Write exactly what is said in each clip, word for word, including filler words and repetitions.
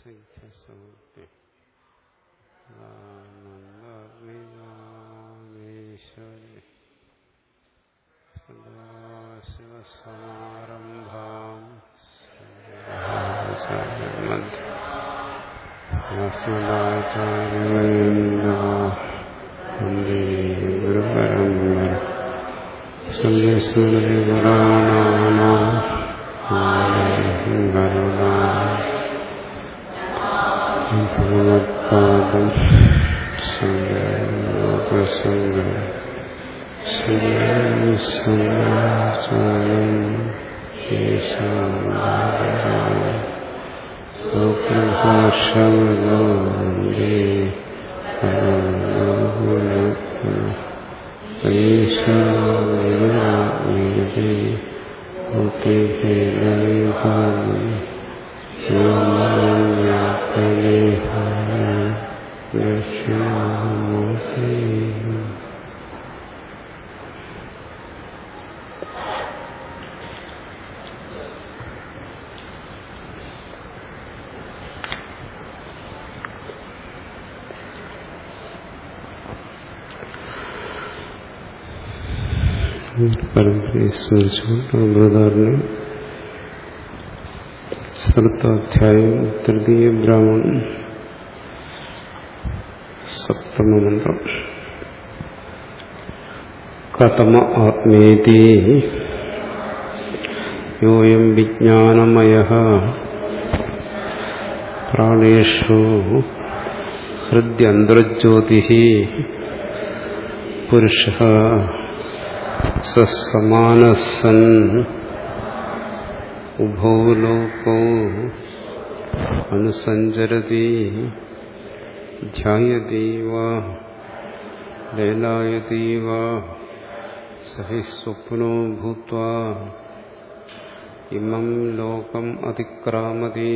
സംഖ്യസൗഖ്യ ആനന്ദീശ്വരി സദാശിവസമാരംഭാം വന്ദേ ഗുരുപരമ്പര സന്ധ്യസ്മൃതിപുരാണാനാം ഗരുഡാ ഭഗവത്പാദം സംഗം സംഗാചാര്യം സൂത്രഭാഷവദോ വന്ദേ പരീക്ഷാവിവരാമീതി മുക്തിഭേദവിഭാഗം യോഗ്യദേഹായ ദക്ഷിണാമൂർത്തി. പരമ്പരയെ സ്മരിച്ചുകൊണ്ട് അമൃതാരണ്യം ചതുർത്ഥാധ്യായം തൃതീയ ബ്രാഹ്മണം സപ്തമമന്ത്രം. കഥമ ആത്മേതി യോയം വിജ്ഞാനമയഃ പ്രാണേഷു ഹൃദ്യന്തർജ്യോതിഃ പുരുഷഃ സമാനസൻ ഉഭൗ ലോകൗ അനുസഞ്ചരതി ധ്യായതി വാ ലൈലായതി വാ സഹി സ്വപ്നോ ഭൂത്വാ ഇമം ലോകം അതിക്രാമതി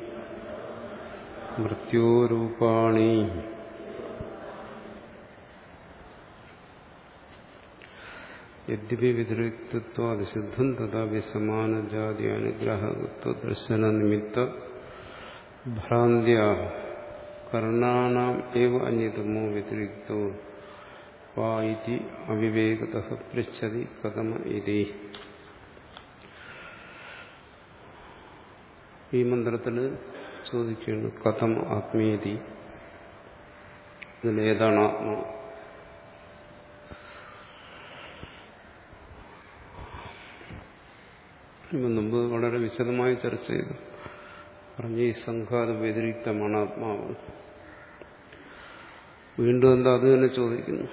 മൃത്യോരൂപാണി യദ്യപി വ്യതിരിക്തത്വാദിസിദ്ധം തഥാപി സമാനജാതി അനുഗ്രഹത്വ ദർശന നിമിത്ത ഭ്രാന്ത്യ കർണാനാം ഏവ അന്യതമോ വ്യതിരിക്തോ വാ ഇതി അവിവേകതഃ പൃച്ഛതി കഥമ ഇതി. ഈ മന്ത്രത്തിൽ ചോദിക്കുകയാണ് കഥം ആത്മീയതി, ഇതിലേതാണ് ആത്മാ? മുമ്പ് വളരെ വിശദമായി ചർച്ച ചെയ്തു. പറഞ്ഞ ഈ സംഘാത വ്യതിരിക്തമാണ് ആത്മാവ്. വീണ്ടും എന്താ അത് തന്നെ ചോദിക്കുന്നു.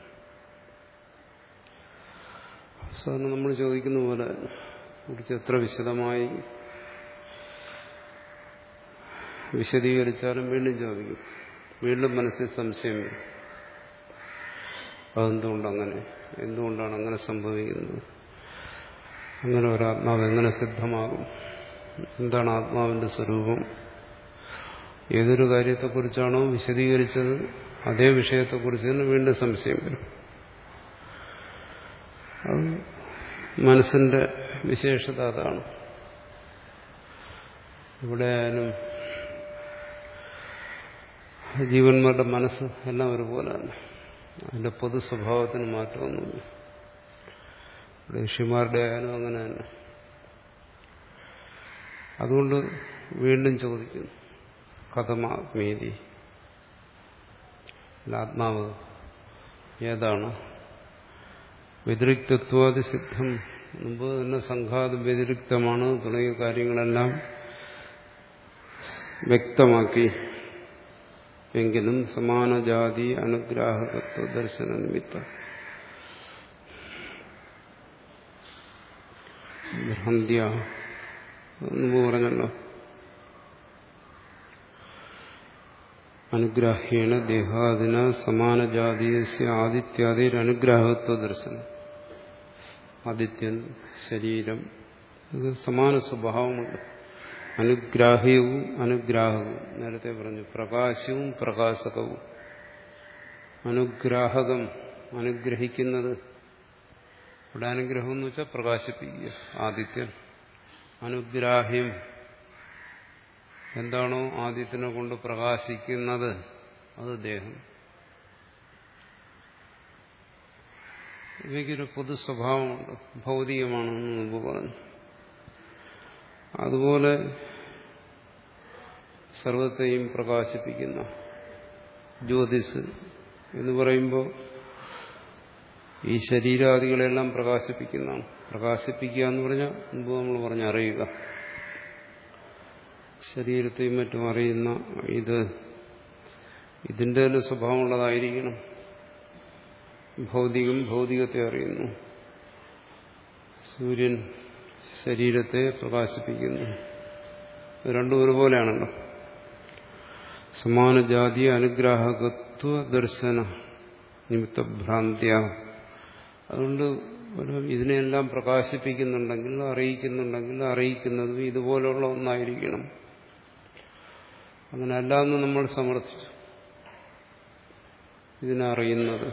സാധാരണ നമ്മൾ ചോദിക്കുന്ന പോലെ കുറിച്ച് എത്ര വിശദമായി വിശദീകരിച്ചാലും വീണ്ടും ചോദിക്കും. വീണ്ടും മനസ്സിൽ സംശയം വരും. അതെന്തുകൊണ്ടങ്ങനെ, എന്തുകൊണ്ടാണ് അങ്ങനെ സംഭവിക്കുന്നത്, അങ്ങനെ ഒരാത്മാവ് എങ്ങനെ സിദ്ധമാകും, എന്താണ് ആത്മാവിന്റെ സ്വരൂപം? ഏതൊരു കാര്യത്തെക്കുറിച്ചാണോ വിശദീകരിച്ചത് അതേ വിഷയത്തെക്കുറിച്ച് തന്നെ വീണ്ടും സംശയം വരും. അത് മനസ്സിന്റെ വിശേഷത അതാണ്. ഇവിടെ ആയാലും ജീവന്മാരുടെ മനസ്സ് എല്ലാം ഒരുപോലെ തന്നെ. അതിന്റെ പൊതു സ്വഭാവത്തിന് മാറ്റമൊന്നുമില്ല. ഋഷിമാരുടെ ആയാലും അങ്ങനെ തന്നെ. അതുകൊണ്ട് വീണ്ടും ചോദിക്കുന്നു കഥമാത്മീതി, ആത്മാവ് ഏതാണ്? വ്യതിരിക്തത്വാദി സിദ്ധം, മുമ്പ് തന്നെ സംഘാതം വ്യതിരിക്തമാണ് തുടങ്ങിയ കാര്യങ്ങളെല്ലാം വ്യക്തമാക്കി. എങ്കിലും സമാനജാതി അനുഗ്രാഹകത്വ ദർശന നിമിത്തം ഭ്രാന്ത്യ മുമ്പ് പറഞ്ഞല്ലോ. അനുഗ്രാഹ്യേണ ദേഹാദിന സമാനജാതീയസ്യ ആദിത്യാദിരനുഗ്രാഹത്വ ദർശനം. ആദിത്യൻ, ശരീരം, ഇത് സമാന സ്വഭാവമുണ്ട്. അനുഗ്രാഹ്യവും അനുഗ്രാഹകവും. നേരത്തെ പറഞ്ഞു പ്രകാശവും പ്രകാശകവും. അനുഗ്രാഹകം, അനുഗ്രഹിക്കുന്നത്. ഇവിടെ അനുഗ്രഹം എന്ന് വെച്ചാൽ പ്രകാശിപ്പിക്കുക, ആദിത്യൻ. അനുഗ്രാഹ്യം എന്താണോ ആദ്യത്തിനെ കൊണ്ട് പ്രകാശിക്കുന്നത് അത് ദേഹം. ഇവയ്ക്കൊരു പൊതു സ്വഭാവമുണ്ട്, ഭൗതികമാണെന്ന് മുമ്പ് പറഞ്ഞു. അതുപോലെ സർവത്തെയും പ്രകാശിപ്പിക്കുന്ന ജ്യോതിസ് എന്ന് പറയുമ്പോൾ ഈ ശരീരാദികളെല്ലാം പ്രകാശിപ്പിക്കുന്നതാണ്. പ്രകാശിപ്പിക്കുക എന്ന് പറഞ്ഞാൽ മുമ്പ് നമ്മൾ പറഞ്ഞ അറിയുക, ശരീരത്തെയും മറ്റും അറിയുന്ന ഇത് ഇതിൻ്റെ തന്നെ സ്വഭാവമുള്ളതായിരിക്കണം. ഭൗതികം ഭൗതികത്തെ അറിയുന്നു, സൂര്യൻ ശരീരത്തെ പ്രകാശിപ്പിക്കുന്നു. രണ്ടും ഒരുപോലെയാണല്ലോ. സമാന ജാതി അനുഗ്രാഹകത്വ ദർശന നിമിത്തഭ്രാന്ത്യ. അതുകൊണ്ട് ഇതിനെല്ലാം പ്രകാശിപ്പിക്കുന്നുണ്ടെങ്കിൽ, അറിയിക്കുന്നുണ്ടെങ്കിൽ, അറിയിക്കുന്നതും ഇതുപോലുള്ള ഒന്നായിരിക്കണം. അങ്ങനെ അല്ലാന്ന് നമ്മൾ സമർത്ഥിച്ചു. ഇതിനെ അറിയുന്നത്,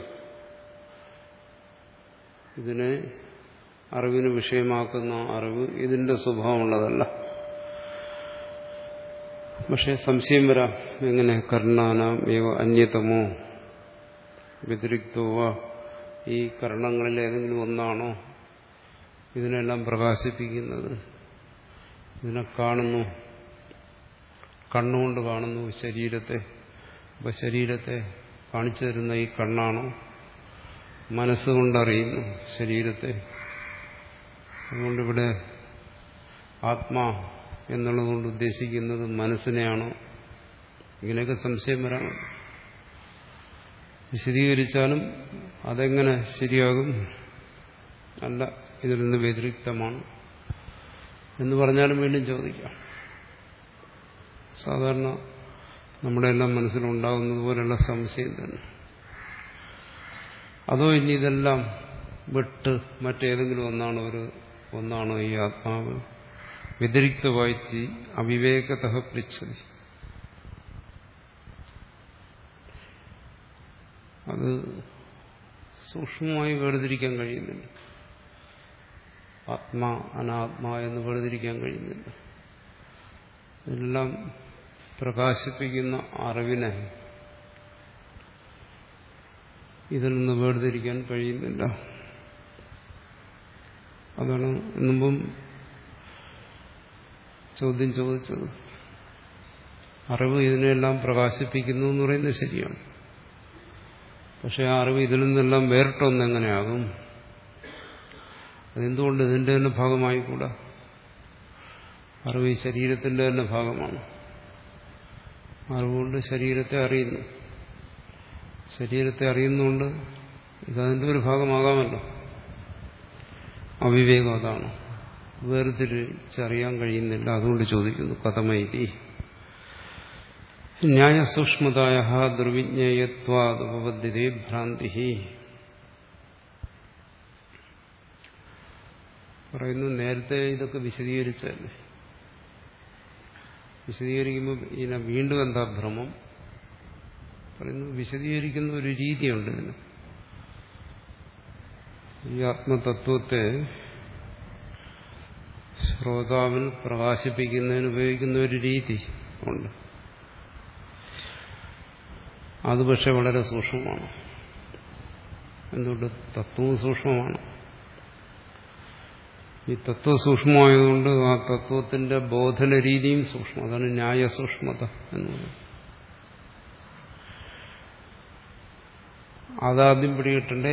ഇതിനെ അറിവിന് വിഷയമാക്കുന്ന അറിവ് ഇതിന്റെ സ്വഭാവമുള്ളതല്ല. പക്ഷെ സംശയം വരാം, എങ്ങനെ കർണാനാം ഏവ അന്യതമോ വ്യതിരിക്തോവ, ഈ കർണങ്ങളിൽ ഏതെങ്കിലും ഒന്നാണോ ഇതിനെല്ലാം പ്രകാശിപ്പിക്കുന്നത്? ഇതിനെ കാണുന്നു, കണ്ണുകൊണ്ട് കാണുന്നു ശരീരത്തെ. അപ്പൊ ശരീരത്തെ കാണിച്ചു തരുന്ന ഈ കണ്ണാണോ? മനസ്സുകൊണ്ടറിയുന്നു ശരീരത്തെ. അതുകൊണ്ടിവിടെ ആത്മാ എന്നുള്ളതുകൊണ്ട് ഉദ്ദേശിക്കുന്നത് മനസ്സിനെയാണോ? ഇങ്ങനെയൊക്കെ സംശയം വരാമോ? വിശദീകരിച്ചാലും അതെങ്ങനെ ശരിയാകും? അല്ല, ഇതിൽ നിന്ന് വ്യതിരിക്തമാണ് എന്ന് പറഞ്ഞാലും വീണ്ടും ചോദിക്കാം. സാധാരണ നമ്മുടെ എല്ലാം മനസ്സിലുണ്ടാകുന്നത് പോലെയുള്ള സംശയം തന്നെ. അതോ ഇനി ഇതെല്ലാം വിട്ട് മറ്റേതെങ്കിലും ഒന്നാണോ ഒരു ഒന്നാണോ ഈ ആത്മാവ്? വ്യതിരിക്തവായി അവിവേകതഃ പൃച്ഛതി. അത് സൂക്ഷ്മമായി വേർതിരിക്കാൻ കഴിയുന്നില്ല. ആത്മാ അനാത്മാ എന്ന് വേർതിരിക്കാൻ കഴിയുന്നില്ല. ഇതെല്ലാം പ്രകാശിപ്പിക്കുന്ന അറിവിനെ ഇതിൽ നിന്ന് വേർതിരിക്കാൻ കഴിയുന്നില്ല. അതാണ് മുമ്പും ചോദ്യം ചോദിച്ചത്. അറിവ് ഇതിനെല്ലാം പ്രകാശിപ്പിക്കുന്നു എന്ന് പറയുന്നത് ശരിയാണ്. പക്ഷെ ആ അറിവ് ഇതിൽ നിന്നെല്ലാം വേറിട്ടൊന്നെങ്ങനെയാകും? അതെന്തുകൊണ്ട് ഇതിന്റെ തന്നെ ഭാഗമായിക്കൂടാ? അറിവ് ഈ ശരീരത്തിന്റെ തന്നെ ഭാഗമാണ്. അറിവുകൊണ്ട് ശരീരത്തെ അറിയുന്നു. ശരീരത്തെ അറിയുന്നുകൊണ്ട് ഇതതിൻ്റെ ഒരു ഭാഗമാകാമല്ലോ. അവിവേകം അതാണ്, വേർതിരിച്ചറിയാൻ കഴിയുന്നില്ല. അതുകൊണ്ട് ചോദിക്കുന്നു കഥമൈതി ന്യായസൂക്ഷ്മതായ ദുർവിജ്ഞേയത്വാദുപപദ്ധ്യതേ ഭ്രാന്തി. പറയുന്നു, നേരത്തെ ഇതൊക്കെ വിശദീകരിച്ചല്ലേ. വിശദീകരിക്കുമ്പോൾ ഇതിനെ വീണ്ടും എന്താ ഭ്രമം? പറയുന്നു, വിശദീകരിക്കുന്ന ഒരു രീതിയുണ്ട് ഇതിന്. ഈ ആത്മതത്വത്തെ ശ്രോതാവിൽ പ്രകാശിപ്പിക്കുന്നതിന് ഉപയോഗിക്കുന്ന ഒരു രീതി ഉണ്ട്. അത് പക്ഷെ വളരെ സൂക്ഷ്മമാണ്. എന്തുകൊണ്ട്? തത്വവും സൂക്ഷ്മമാണ്. ഈ തത്വം സൂക്ഷ്മമായതുകൊണ്ട് ആ തത്വത്തിന്റെ ബോധന രീതിയും സൂക്ഷ്മം. അതാണ് ന്യായസൂക്ഷ്മത എന്ന് പറയുന്നത്. അതാദ്യം പിടികിട്ടണ്ടേ.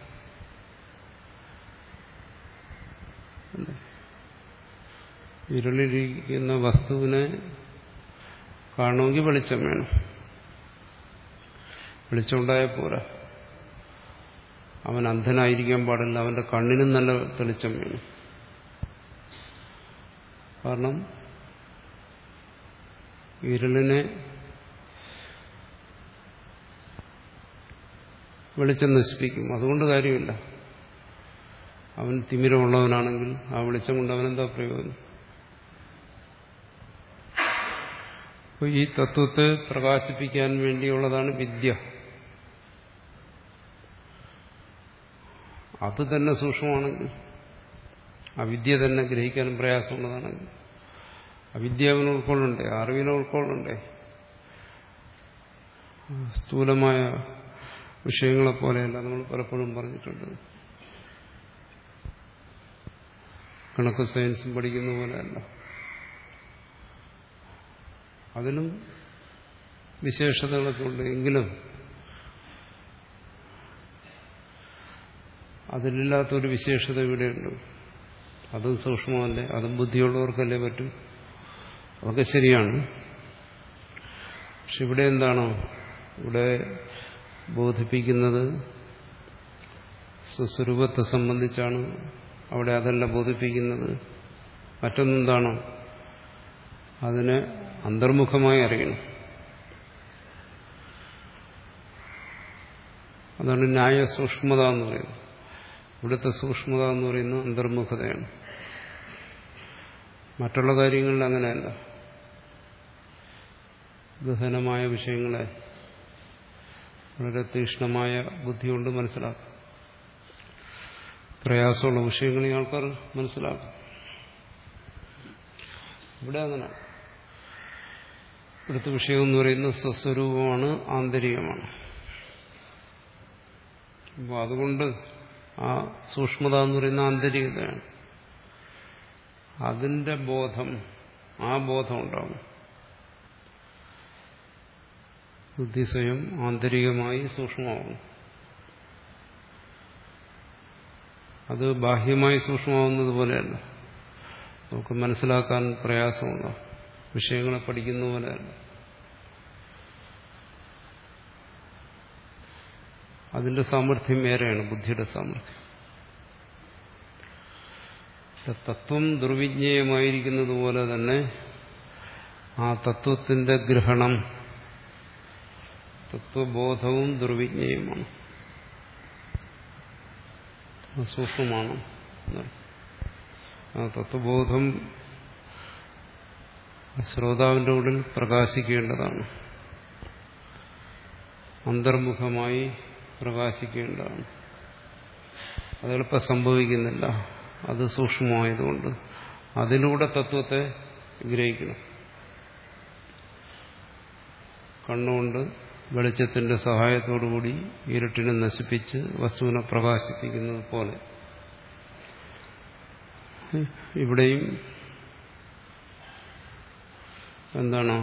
ഇരുളിരിക്കുന്ന വസ്തുവിനെ കാണണമെങ്കിൽ വെളിച്ചം വേണം. വെളിച്ചമുണ്ടായ പോരാ. അവൻ അന്ധനായിരിക്കാൻ പാടില്ല. അവന്റെ കണ്ണിനും നല്ല തെളിച്ചം വേണം. കാരണം ഇരുളിനെ വെളിച്ചം നശിപ്പിക്കും. അതുകൊണ്ട് കാര്യമില്ല. അവൻ തിമിരമുള്ളവനാണെങ്കിൽ ആ വെളിച്ചം കൊണ്ട് അവനെന്താ പ്രയോജനം? അപ്പോൾ ഈ തത്വത്തെ പ്രകാശിപ്പിക്കാൻ വേണ്ടിയുള്ളതാണ് വിദ്യ. അത് തന്നെ സൂക്ഷ്മമാണെങ്കിൽ, ആ വിദ്യ തന്നെ ഗ്രഹിക്കാനും പ്രയാസമുള്ളതാണെങ്കിൽ അവിദ്യ അവന് ഉൾക്കൊള്ളണ്ടേ, അറിവിനെ ഉൾക്കൊള്ളണ്ടേ. സ്ഥൂലമായ വിഷയങ്ങളെപ്പോലെയല്ല നമ്മൾ പലപ്പോഴും പറഞ്ഞിട്ടുണ്ട്. കണക്ക് സയൻസും പഠിക്കുന്ന പോലെയല്ല. അതിനും വിശേഷതകളൊക്കെ ഉണ്ട്. എങ്കിലും അതിലില്ലാത്തൊരു വിശേഷത ഇവിടെയുണ്ട്. അതും സൂക്ഷ്മമല്ലേ, അതും ബുദ്ധിയുള്ളവർക്കല്ലേ പറ്റും. അതൊക്കെ ശരിയാണ്. പക്ഷെ ഇവിടെ എന്താണോ ഇവിടെ ബോധിപ്പിക്കുന്നത് സ്വസ്വരൂപത്തെ സംബന്ധിച്ചാണ്. അവിടെ അതല്ല ബോധിപ്പിക്കുന്നത്. മറ്റൊന്നെന്താണോ അതിനെ അന്തർമുഖമായി അറിയണം. അതാണ് ന്യായ സൂക്ഷ്മത എന്ന് പറയുന്നത്. ഇവിടുത്തെ സൂക്ഷ്മത എന്ന് പറയുന്നത് അന്തർമുഖതയാണ്. മറ്റുള്ള കാര്യങ്ങളിൽ അങ്ങനെയല്ല. ഗഹനമായ വിഷയങ്ങളെ വളരെ തീക്ഷ്ണമായ ബുദ്ധി കൊണ്ട് മനസ്സിലാക്കും. പ്രയാസമുള്ള വിഷയങ്ങളെ ആൾക്കാർ മനസ്സിലാക്കും. ഇവിടെ അങ്ങനെ ഇവിടുത്തെ വിഷയം എന്ന് പറയുന്നത് സ്വസ്വരൂപമാണ്, ആന്തരികമാണ്. അപ്പോൾ അതുകൊണ്ട് ആ സൂക്ഷ്മത എന്ന് പറയുന്ന ആന്തരികതയാണ്. അതിന്റെ ബോധം, ആ ബോധം ഉണ്ടാവും. ബുദ്ധി സ്വയം ആന്തരികമായി സൂക്ഷ്മമാവും. അത് ബാഹ്യമായി സൂക്ഷ്മമാവുന്നത് പോലെയല്ല. നമുക്ക് മനസ്സിലാക്കാൻ പ്രയാസമുണ്ടോ? വിഷയങ്ങളെ പഠിക്കുന്ന പോലെയല്ല. അതിന്റെ സാമർഥ്യം വേറെയാണ്, ബുദ്ധിയുടെ സാമർഥ്യം. തത്വം ദുർവിജ്ഞേയമായിരിക്കുന്നത് പോലെ തന്നെ ആ തത്വത്തിന്റെ ഗ്രഹണം, തത്വബോധവും ദുർവിജ്ഞേയമാണ്, സൂക്ഷ്മമാണ്. ആ തത്വബോധം ശ്രോതാവിന്റെ ഉള്ളിൽ പ്രകാശിക്കേണ്ടതാണ്, അന്തർമുഖമായി പ്രകാശിക്കേണ്ടതാണ്. അതെളുപ്പം സംഭവിക്കുന്നില്ല. അത് സൂക്ഷ്മമായതുകൊണ്ട് അതിലൂടെ തത്വത്തെ ഗ്രഹിക്കണം. കണ്ണുകൊണ്ട് വെളിച്ചത്തിന്റെ സഹായത്തോടുകൂടി ഇരുട്ടിനെ നശിപ്പിച്ച് വസ്തുവിനെ പ്രകാശിപ്പിക്കുന്നത് പോലെ ഇവിടെയും എന്താണ്,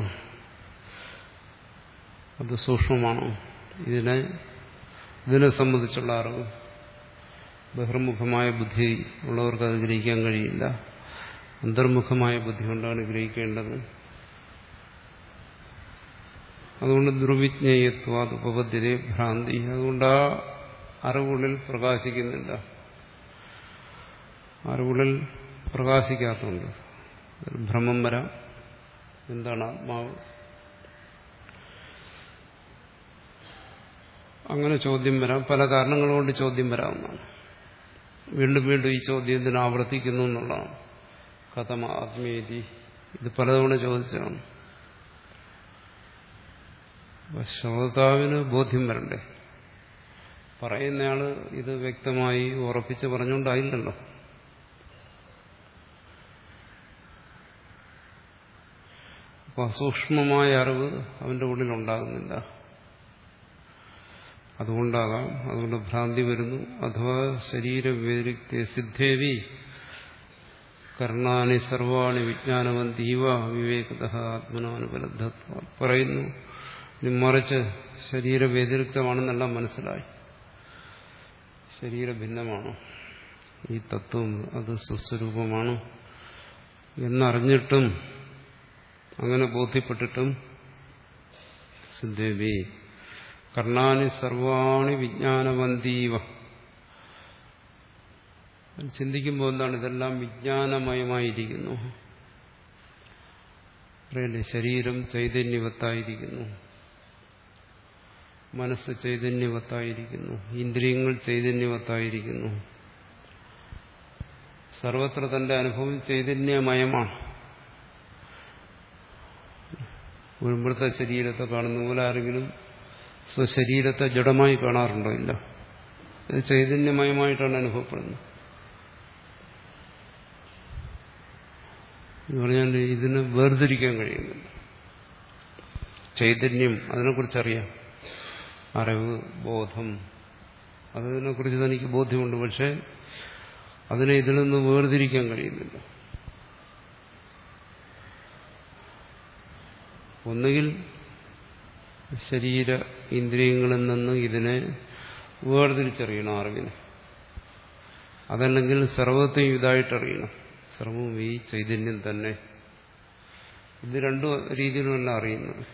അത് സൂക്ഷ്മമാണോ? ഇതിനെ ഇതിനെ സംബന്ധിച്ചുള്ള അറിവ് ബഹിർമുഖമായ ബുദ്ധി ഉള്ളവർക്ക് അത് ഗ്രഹിക്കാൻ കഴിയില്ല. അന്തർമുഖമായ ബുദ്ധി കൊണ്ടാണ് ഗ്രഹിക്കേണ്ടത്. അതുകൊണ്ട് ദുർവിജ്ഞേയത്വ ഉപപദ്ധ്യതേ ഭ്രാന്തി. അതുകൊണ്ട് ആ അറിവുള്ളിൽ പ്രകാശിക്കുന്നില്ല. അറിവുള്ളിൽ പ്രകാശിക്കാത്തതുണ്ട് ഭ്രമം വരാം. എന്താണ് ആത്മാവ്? അങ്ങനെ ചോദ്യം വരാം. പല കാരണങ്ങൾ കൊണ്ട് ചോദ്യം വരാവുന്നതാണ്. വീണ്ടും വീണ്ടും ഈ ചോദ്യം ഇതിനെ ആവർത്തിക്കുന്നു എന്നുള്ളതാണ്. കഥമ ആത്മേതി, ഇത് പലതവണ ചോദിച്ചതാണ്. ശ്രോതാവിന് ബോധ്യം വരണ്ടേ? പറയുന്നയാള് ഇത് വ്യക്തമായി ഉറപ്പിച്ച് പറഞ്ഞുകൊണ്ടായില്ലല്ലോ. അപ്പൊ സൂക്ഷ്മമായ അറിവ് അവന്റെ ഉള്ളിൽ ഉണ്ടാകുന്നില്ല. അതുകൊണ്ടാകാം, അതുകൊണ്ട് ഭ്രാന്തി വരുന്നു. അഥവാ ശരീരവ്യതിരിക്ത സിദ്ധേവി കർണാനി സർവാണി വിജ്ഞാനവന്തീവ വിവേകത ആത്മനാനുപലബ്ധത്വ പറയുന്നു. മറിച്ച് ശരീരവ്യതിരിക്തമാണെന്നെല്ലാം മനസ്സിലായി. ശരീരഭിന്നമാണ് ഈ തത്വം, അത് സ്വസ്വരൂപമാണ് എന്നറിഞ്ഞിട്ടും അങ്ങനെ ബോധ്യപ്പെട്ടിട്ടും സിദ്ധേവി കർണാനി സർവാണി വിജ്ഞാനവന്തീവ. ചിന്തിക്കുമ്പോൾ എന്താണ്, ഇതെല്ലാം വിജ്ഞാനമയമായിരിക്കുന്നു. പറയല്ലേ, ശരീരം ചൈതന്യവത്തായിരിക്കുന്നു, മനസ്സ് ചൈതന്യവത്തായിരിക്കുന്നു, ഇന്ദ്രിയങ്ങൾ ചൈതന്യവത്തായിരിക്കുന്നു. സർവത്ര തന്റെ അനുഭവം ചൈതന്യമയമാണ്. ഇവിടുത്തെ ശരീരത്തെ കാണുന്ന പോലെ ആരെങ്കിലും സ്വശരീരത്തെ ജഡമായി കാണാറുണ്ടോ? ഇല്ല. ഇത് ചൈതന്യമയമായിട്ടാണ് അനുഭവപ്പെടുന്നത്. എന്ന് പറഞ്ഞാൽ ഇതിന് വേർതിരിക്കാൻ കഴിയുന്നില്ല. ചൈതന്യം, അതിനെക്കുറിച്ചറിയാം, അറിവ്, ബോധം, അതിനെക്കുറിച്ച് തനിക്ക് ബോധ്യമുണ്ട്. പക്ഷെ അതിനെ ഇതിൽ നിന്ന് വേർതിരിക്കാൻ കഴിയുന്നില്ല. ഒന്നുകിൽ ശരീര ഇന്ദ്രിയങ്ങളിൽ നിന്ന് ഇതിനെ വേർതിരിച്ചറിയണം അറിവിനെ, അതല്ലെങ്കിൽ സർവത്തെയും ഇതായിട്ടറിയണം, സർവവും ഈ ചൈതന്യം തന്നെ. ഇത് രണ്ടു രീതിയിലുമല്ല അറിയുന്നത്.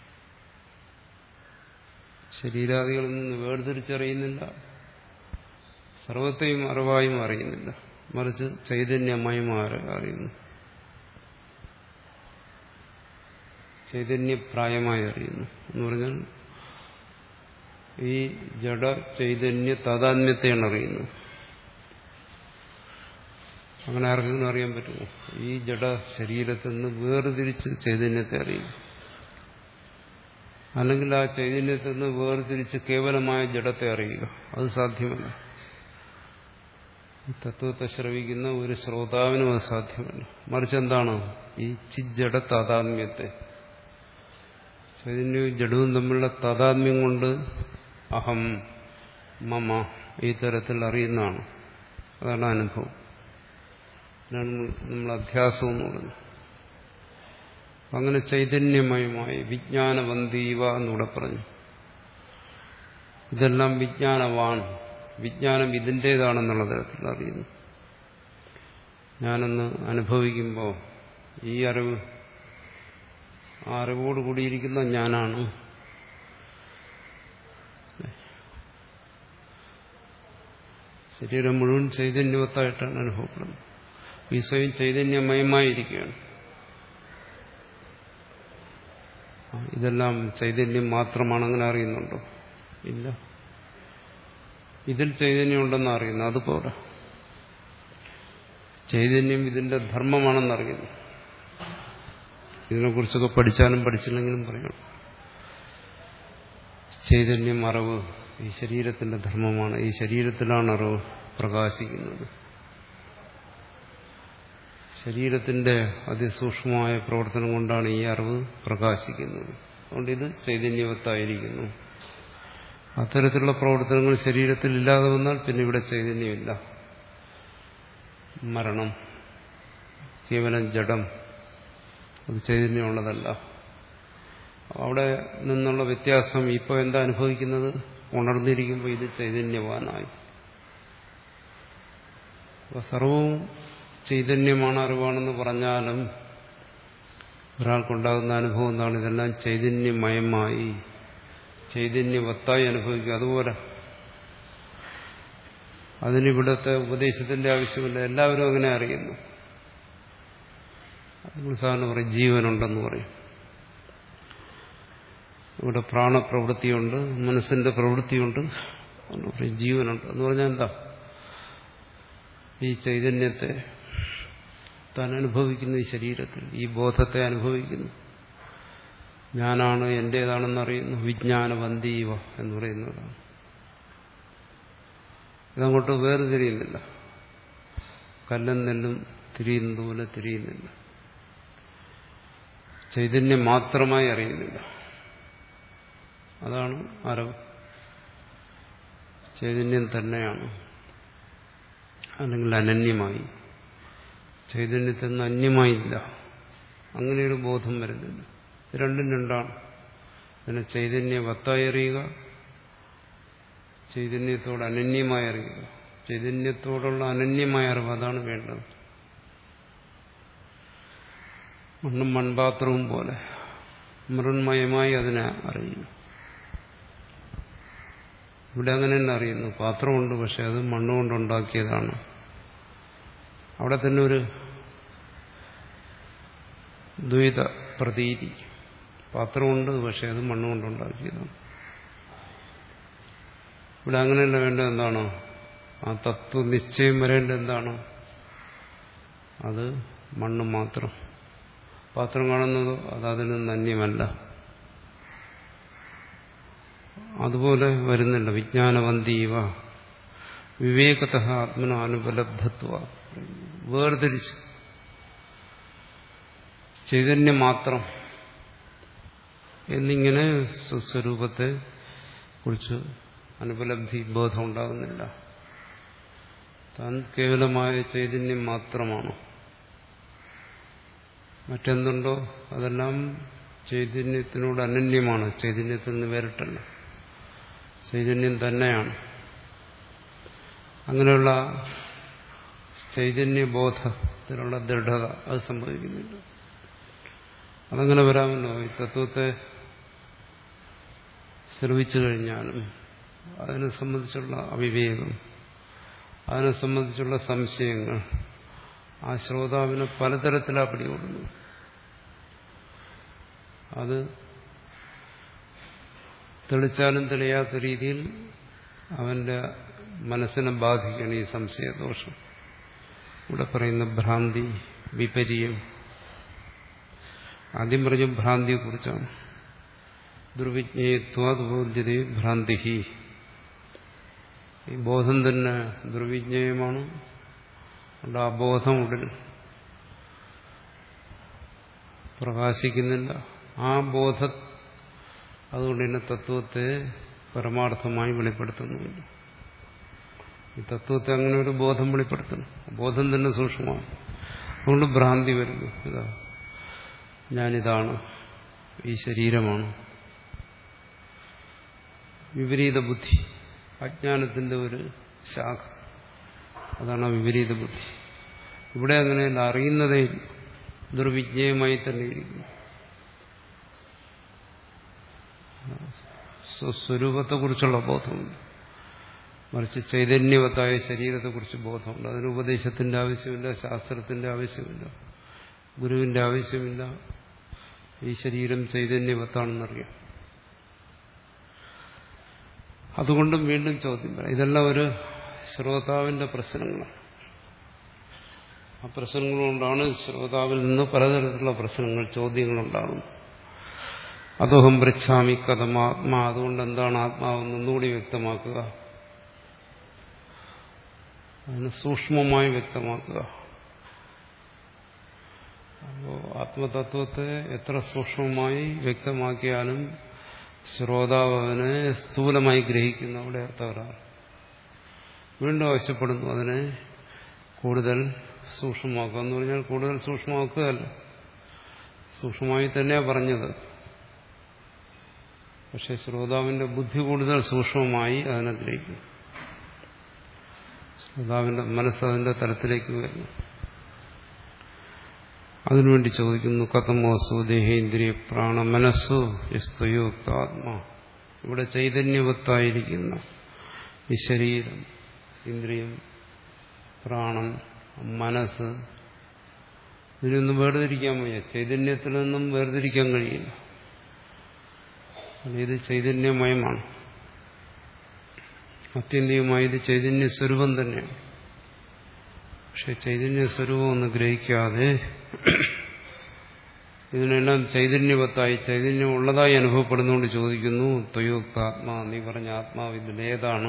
ശരീരാദികളിൽ നിന്ന് വേർതിരിച്ചറിയുന്നില്ല, സർവത്തെയും അറിവായും അറിയുന്നില്ല, മറിച്ച് ചൈതന്യമായും അറിയുന്നു, ചൈതന്യപ്രായമായി അറിയുന്നു. എന്ന് പറഞ്ഞാൽ ഈ ജഡ ചൈതന്യ താതാത്മ്യത്തെയാണ് അറിയുന്നത്. അങ്ങനെ ആർക്കെങ്കിലും അറിയാൻ പറ്റുമോ? ഈ ജഡ ശരീരത്തിൽ നിന്ന് വേർതിരിച്ച് ചൈതന്യത്തെ അറിയും, അല്ലെങ്കിൽ ആ ചൈതന്യത്തിൽ നിന്ന് വേർതിരിച്ച് കേവലമായ ജഡത്തെ അറിയുക, അത് സാധ്യമല്ല. ഈ തത്വത്തെ ശ്രവിക്കുന്ന ഒരു ശ്രോതാവിനും അത് സാധ്യമല്ല. മറിച്ച് എന്താണ്? ഈ ചിജ്ജഡ താതാത്മ്യത്തെ, ചൈതന്യവും ജഡവും തമ്മിലുള്ള താതാത്മ്യം കൊണ്ട് അഹം മമ ഈ തരത്തിൽ അറിയുന്നതാണ്. അതാണ് അനുഭവം. അതാണ് നമ്മൾ അധ്യാസം എന്ന് പറയുന്നത്. അങ്ങനെ ചൈതന്യമയമായി വിജ്ഞാനവന്തീവ എന്നൂടെ പറഞ്ഞു. ഇതെല്ലാം വിജ്ഞാനവാൻ, വിജ്ഞാനം ഇതിൻ്റേതാണെന്നുള്ള തരത്തിൽ അറിയുന്നു. ഞാനൊന്ന് അനുഭവിക്കുമ്പോൾ ഈ അറിവ്, ആ അറിവോട് കൂടിയിരിക്കുന്ന ഞാനാണ്. ശരീരം മുഴുവൻ ചൈതന്യവത്തായിട്ടാണ് അനുഭവപ്പെടുന്നത്. ഈ സ്വയം ചൈതന്യമയമായിരിക്കുകയാണ്. ഇതെല്ലാം ചൈതന്യം മാത്രമാണ്. അങ്ങനെ അറിയുന്നുണ്ടോ? ഇല്ല. ഇതിൽ ചൈതന്യം ഉണ്ടെന്ന് അറിയുന്നു, അതുപോലെ ചൈതന്യം ഇതിന്റെ ധർമ്മമാണെന്നറിയുന്നു. ഇതിനെക്കുറിച്ചൊക്കെ പഠിച്ചാലും പഠിച്ചില്ലെങ്കിലും പറയണം. ചൈതന്യം അറിവ് ഈ ശരീരത്തിന്റെ ധർമ്മമാണ്. ഈ ശരീരത്തിലാണ് അറിവ് പ്രകാശിക്കുന്നത്. ശരീരത്തിന്റെ അതിസൂക്ഷ്മമായ പ്രവർത്തനം കൊണ്ടാണ് ഈ അറിവ് പ്രകാശിക്കുന്നത്. അതുകൊണ്ട് ഇത് ചൈതന്യവത്തായിരിക്കുന്നു. അത്തരത്തിലുള്ള പ്രവർത്തനങ്ങൾ ശരീരത്തിൽ ഇല്ലാതെ വന്നാൽ പിന്നെ ഇവിടെ ചൈതന്യമില്ല. മരണം കേവലം ജഡം, അത് ചൈതന്യമുള്ളതല്ല. അവിടെ നിന്നുള്ള വ്യത്യാസം ഇപ്പോൾ എന്താ അനുഭവിക്കുന്നത്? ഉണർന്നിരിക്കുമ്പോൾ ഇത് ചൈതന്യവാനായി. അപ്പോൾ സർവവും ചൈതന്യമാണ്, അറിവാണെന്ന് പറഞ്ഞാലും ഒരാൾക്കുണ്ടാകുന്ന അനുഭവം എന്താണ്? ഇതെല്ലാം ചൈതന്യമയമായി, ചൈതന്യവത്തായി അനുഭവിക്കുക. അതുപോലെ അതിനിവിടുത്തെ ഉപദേശത്തിന്റെ ആവശ്യമില്ല. എല്ലാവരും അങ്ങനെ അറിയുന്നു. നമ്മൾ സാധാരണ പറയും ജീവനുണ്ടെന്ന് പറയും. ഇവിടെ പ്രാണപ്രവൃത്തിയുണ്ട്, മനസ്സിന്റെ പ്രവൃത്തിയുണ്ട്, പറയും ജീവനുണ്ട് എന്ന് പറഞ്ഞാൽ എന്താ? ഈ ചൈതന്യത്തെ താൻ അനുഭവിക്കുന്നു, ഈ ശരീരത്തിൽ ഈ ബോധത്തെ അനുഭവിക്കുന്നു. ഞാനാണ്, എന്റേതാണെന്നറിയുന്നു. വിജ്ഞാനവന്തീവ എന്ന് പറയുന്നതാണ്. ഇതങ്ങോട്ട് വേർതിരിയുന്നില്ല. കല്ലും നെല്ലും തിരിയുന്നത് പോലെ തിരിയുന്നില്ല. ചൈതന്യം മാത്രമായി അറിയുന്നില്ല. അതാണ് അറിവ്. ചൈതന്യം തന്നെയാണ്, അല്ലെങ്കിൽ അനന്യമായി. ചൈതന്യത്തിൽ നിന്ന് അന്യമായില്ല. അങ്ങനെയൊരു ബോധം വരുന്നില്ല. രണ്ടും രണ്ടാണ്. പിന്നെ ചൈതന്യവത്തായി അറിയുക, ചൈതന്യത്തോട് അനന്യമായി അറിയുക. ചൈതന്യത്തോടുള്ള അനന്യമായ അറിവ്, അതാണ് വേണ്ടത്. മണ്ണും മൺപാത്രവും പോലെ മൃണ്മയമായി അതിനെ അറിയുന്നു. ഇവിടെ അങ്ങനെ തന്നെ അറിയുന്നു. പാത്രമുണ്ട്, പക്ഷെ അത് മണ്ണുകൊണ്ടുണ്ടാക്കിയതാണ്. അവിടെ തന്നെ ഒരു ദ്വൈത പ്രതീതി. പാത്രമുണ്ട്, പക്ഷെ അത് മണ്ണുകൊണ്ടുണ്ടാക്കിയതാണ്. ഇവിടെ അങ്ങനെയല്ല വേണ്ടത്. എന്താണ്? ആ തത്വനിശ്ചയം വരേണ്ടത് എന്താണ്? അത് മണ്ണ് മാത്രം. പാത്രം കാണുന്നതോ അത് അതിൽ നിന്ന് അന്യമല്ല. അതുപോലെ വരുന്നില്ല. വിജ്ഞാനവന്തീവ വിവേകത ആത്മനാനുപലബ്ധത്വ. വേർതിരിച്ച് ചൈതന്യം മാത്രം എന്നിങ്ങനെ സ്വസ്വരൂപത്തെ കുറിച്ച് അനുപലബ്ധി ബോധം ഉണ്ടാകുന്നില്ല. താൻ കേവലമായ ചൈതന്യം മാത്രമാണ്. മറ്റെന്തുണ്ടോ അതെല്ലാം ചൈതന്യത്തിനോട് അനന്യമാണ്, ചൈതന്യത്തിൽ നിന്ന് വേറിട്ടല്ല, ചൈതന്യം തന്നെയാണ്. അങ്ങനെയുള്ള ചൈതന്യബോധത്തിലുള്ള ദൃഢത അത് സംഭവിക്കുന്നില്ല. അതങ്ങനെ വരാമല്ലോ. ഈ തത്വത്തെ ശ്രവിച്ചു കഴിഞ്ഞാലും അതിനെ സംബന്ധിച്ചുള്ള അവിവേകം, അതിനെ സംബന്ധിച്ചുള്ള സംശയങ്ങൾ ആ ശ്രോതാവിനെ പലതരത്തിലാ പിടികൂടുന്നു. അത് തെളിച്ചാലും തെളിയാത്ത രീതിയിൽ അവന്റെ മനസ്സിനെ ബാധിക്കണം ഈ സംശയദോഷം. ഇവിടെ പറയുന്ന ഭ്രാന്തി, വിപര്യം, ആദ്യം പറഞ്ഞ ഭ്രാന്തിയെക്കുറിച്ചാണ്. ദുർവിജ്ഞേയത്വാദ്ബോധ്യതേ ഭ്രാന്തി. ഈ ബോധം തന്നെ ദുർവിജ്ഞേയമാണ്. അതുകൊണ്ട് ആ ബോധം ഉള്ളിൽ പ്രകാശിക്കുന്നില്ല. ആ ബോധ അതുകൊണ്ട് തന്നെ തത്വത്തെ പരമാർത്ഥമായി വെളിപ്പെടുത്തുന്നുമില്ല. ഈ തത്വത്തെ അങ്ങനെ ഒരു ബോധം വെളിപ്പെടുത്തുന്നു. ബോധം തന്നെ സൂക്ഷ്മമാണ്. അതുകൊണ്ട് ഭ്രാന്തി വരുന്നു. ഇതാ ഞാനിതാണ്, ഈ ശരീരമാണ്. വിപരീത ബുദ്ധി, അജ്ഞാനത്തിന്റെ ഒരു ശാഖ, അതാണ് വിപരീത ബുദ്ധി. ഇവിടെ അങ്ങനെയല്ല, അറിയുന്നതേ ദുർവിജ്ഞേയമായി തന്നെ ഇരിക്കുന്നു. സ്വസ്വരൂപത്തെക്കുറിച്ചുള്ള ബോധമുണ്ട്, മറിച്ച് ചൈതന്യവത്തായ ശരീരത്തെക്കുറിച്ച് ബോധമുണ്ട്. അതിന് ഉപദേശത്തിന്റെ ആവശ്യമില്ല, ശാസ്ത്രത്തിന്റെ ആവശ്യമില്ല, ഗുരുവിന്റെ ആവശ്യമില്ല. ഈ ശരീരം ചൈതന്യവത്താണെന്നറിയാം. അതുകൊണ്ടും വീണ്ടും ചോദ്യം പറയാം. ഇതെല്ലാം ഒരു ശ്രോതാവിന്റെ പ്രശ്നങ്ങളാണ്. ആ പ്രശ്നങ്ങൾ കൊണ്ടാണ് ശ്രോതാവിൽ നിന്ന് പലതരത്തിലുള്ള പ്രശ്നങ്ങൾ, ചോദ്യങ്ങളുണ്ടാകുന്നത്. അതോഹം പൃച്ഛാമി കഥമാത്മാ, അതുകൊണ്ട് എന്താണ് ആത്മാവെന്ന് ഒന്നുകൂടി വ്യക്തമാക്കുക, അതിന് സൂക്ഷ്മമായി വ്യക്തമാക്കുക. അപ്പോൾ ആത്മതത്വത്തെ എത്ര സൂക്ഷ്മമായി വ്യക്തമാക്കിയാലും ശ്രോതാവ് അതിനെ സ്ഥൂലമായി ഗ്രഹിക്കുന്നു. അവിടെ തകരാറ്. വീണ്ടും ആവശ്യപ്പെടുന്നു അതിനെ കൂടുതൽ സൂക്ഷ്മമാക്കുക എന്ന് പറഞ്ഞാൽ കൂടുതൽ സൂക്ഷ്മമാക്കുകയല്ല, സൂക്ഷ്മമായി തന്നെയാണ് പറഞ്ഞത്. പക്ഷെ ശ്രോതാവിന്റെ ബുദ്ധി കൂടുതൽ സൂക്ഷ്മമായി അതിനെ ഗ്രഹിക്കും. ശ്രോതാവിന്റെ മനസ്സ് അതിന്റെ തലത്തിലേക്ക് വരുന്നു. അതിനുവേണ്ടി ചോദിക്കുന്നു, കഥമോസു ദേഹേന്ദ്രിയ പ്രാണ മനസ്സു യസ്തയുക്ത ആത്മാ. ഇവിടെ ചൈതന്യവത്തായിരിക്കുന്ന ഈ ശരീരം, ഇന്ദ്രിയം, പ്രാണൻ, മനസ്സ്, ഇതിനൊന്നും വേർതിരിക്കാൻ വയ്യ. ചൈതന്യത്തിൽ നിന്നും വേർതിരിക്കാൻ കഴിയില്ല. ഇത് ചൈതന്യമയമാണ്. ആത്യന്തികമായി ഇത് ചൈതന്യ സ്വരൂപം തന്നെയാണ്. പക്ഷെ ചൈതന്യ സ്വരൂപം ഒന്ന് ഗ്രഹിക്കാതെ ഇതിനെല്ലാം ചൈതന്യവത്തായി, ചൈതന്യം ഉള്ളതായി അനുഭവപ്പെടുന്നതുകൊണ്ട് ചോദിക്കുന്നു, ത്വയുക്ത ആത്മാ, നീ പറഞ്ഞ ആത്മാവ് ഇതിലേതാണ്?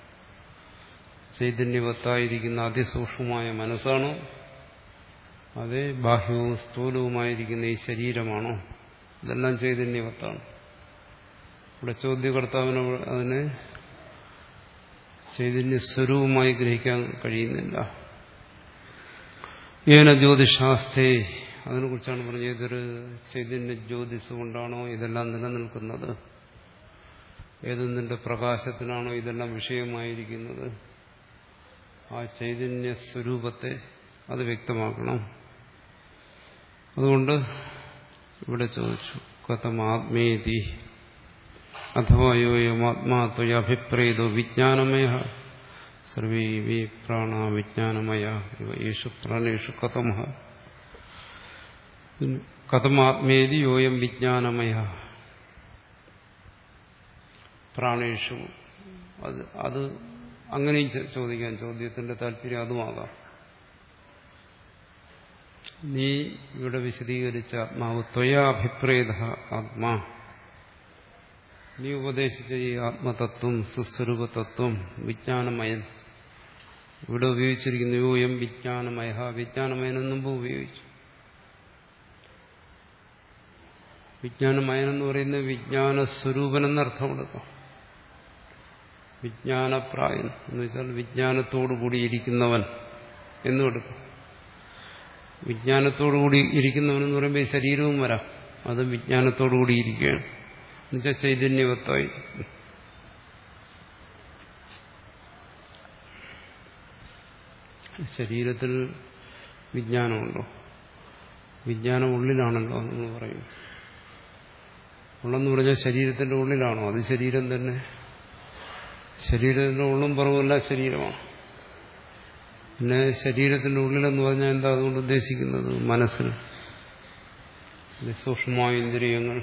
ചൈതന്യവത്തായിരിക്കുന്ന അതിസൂക്ഷ്മമായ മനസ്സാണോ, അതേ ബാഹ്യവും സ്ഥൂലവുമായിരിക്കുന്ന ഈ ശരീരമാണോ? ഇതെല്ലാം ചൈതന്യവത്താണ്. ഇവിടെ ചോദ്യകർത്താവിന് അതിനെ ചൈതന്യ സ്വരൂപമായി ഗ്രഹിക്കാൻ കഴിയുന്നില്ല. ഏന ജ്യോതിഷാസ്തേ, അതിനെക്കുറിച്ചാണ് പറഞ്ഞത്. ഇതൊരു ചൈതന്യ ജ്യോതിസ് കൊണ്ടാണോ ഇതെല്ലാം നിലനിൽക്കുന്നത്? ഏതെന്നിന്റെ പ്രകാശത്തിനാണോ ഇതെല്ലാം വിഷയമായിരിക്കുന്നത്? ആ ചൈതന്യ സ്വരൂപത്തെ അത് വ്യക്തമാക്കണം. അതുകൊണ്ട് ഇവിടെ ചോദിച്ചു, കഥമാത്മേതി അഥവാ യോയമാത്മാ ത്വയാഭിപ്രേതോ വിജ്ഞാനമയ സർവേ വി പ്രാണ വിജ്ഞാനമയ യേശു പ്രാണേഷു കഥമ. കഥമാത്മേതി യോയം വിജ്ഞാനമയ പ്രാണേഷു. അത് അത് അങ്ങനെയും ചോദിക്കാൻ, ചോദ്യത്തിന്റെ താല്പര്യം അതുമാകാം. നീ ഇവിടെ വിശദീകരിച്ച ആത്മാവ് ത്വയാഭിപ്രേത ആത്മാ, നീ ഉപദേശിച്ച ഈ ആത്മതത്വം, സുസ്വരൂപതത്വം, വിജ്ഞാനമയൻ. ഇവിടെ ഉപയോഗിച്ചിരിക്കുന്നു യോയം വിജ്ഞാനമയ. വിജ്ഞാനമയനും മുമ്പ് ഉപയോഗിച്ചു. വിജ്ഞാനമയനെന്ന് പറയുന്നത് വിജ്ഞാനസ്വരൂപനെന്നർത്ഥം കൊടുക്കാം. വിജ്ഞാനപ്രായൻ എന്ന് വെച്ചാൽ വിജ്ഞാനത്തോടു കൂടി ഇരിക്കുന്നവൻ എന്നും എടുക്കും. വിജ്ഞാനത്തോടു കൂടി ഇരിക്കുന്നവനെന്ന് പറയുമ്പോൾ ഈ ശരീരവും വരാം, അത് വിജ്ഞാനത്തോടു കൂടി ഇരിക്കുകയാണ് എന്നുവെച്ചാൽ ചൈതന്യവത്തായി. ശരീരത്തിൽ വിജ്ഞാനമുണ്ടോ? വിജ്ഞാനം ഉള്ളിലാണല്ലോ എന്ന് പറയും. ഉള്ളെന്ന് പറഞ്ഞാൽ ശരീരത്തിന്റെ ഉള്ളിലാണോ? അത് ശരീരം തന്നെ. ശരീരത്തിന്റെ ഉള്ളും പുറവുമല്ല ശരീരമാണ്. പിന്നെ ശരീരത്തിന്റെ ഉള്ളിലെന്ന് പറഞ്ഞാൽ എന്താ അതുകൊണ്ട് ഉദ്ദേശിക്കുന്നത്? മനസ്സിന് സൂക്ഷ്മമായ ഇന്ദ്രിയങ്ങൾ,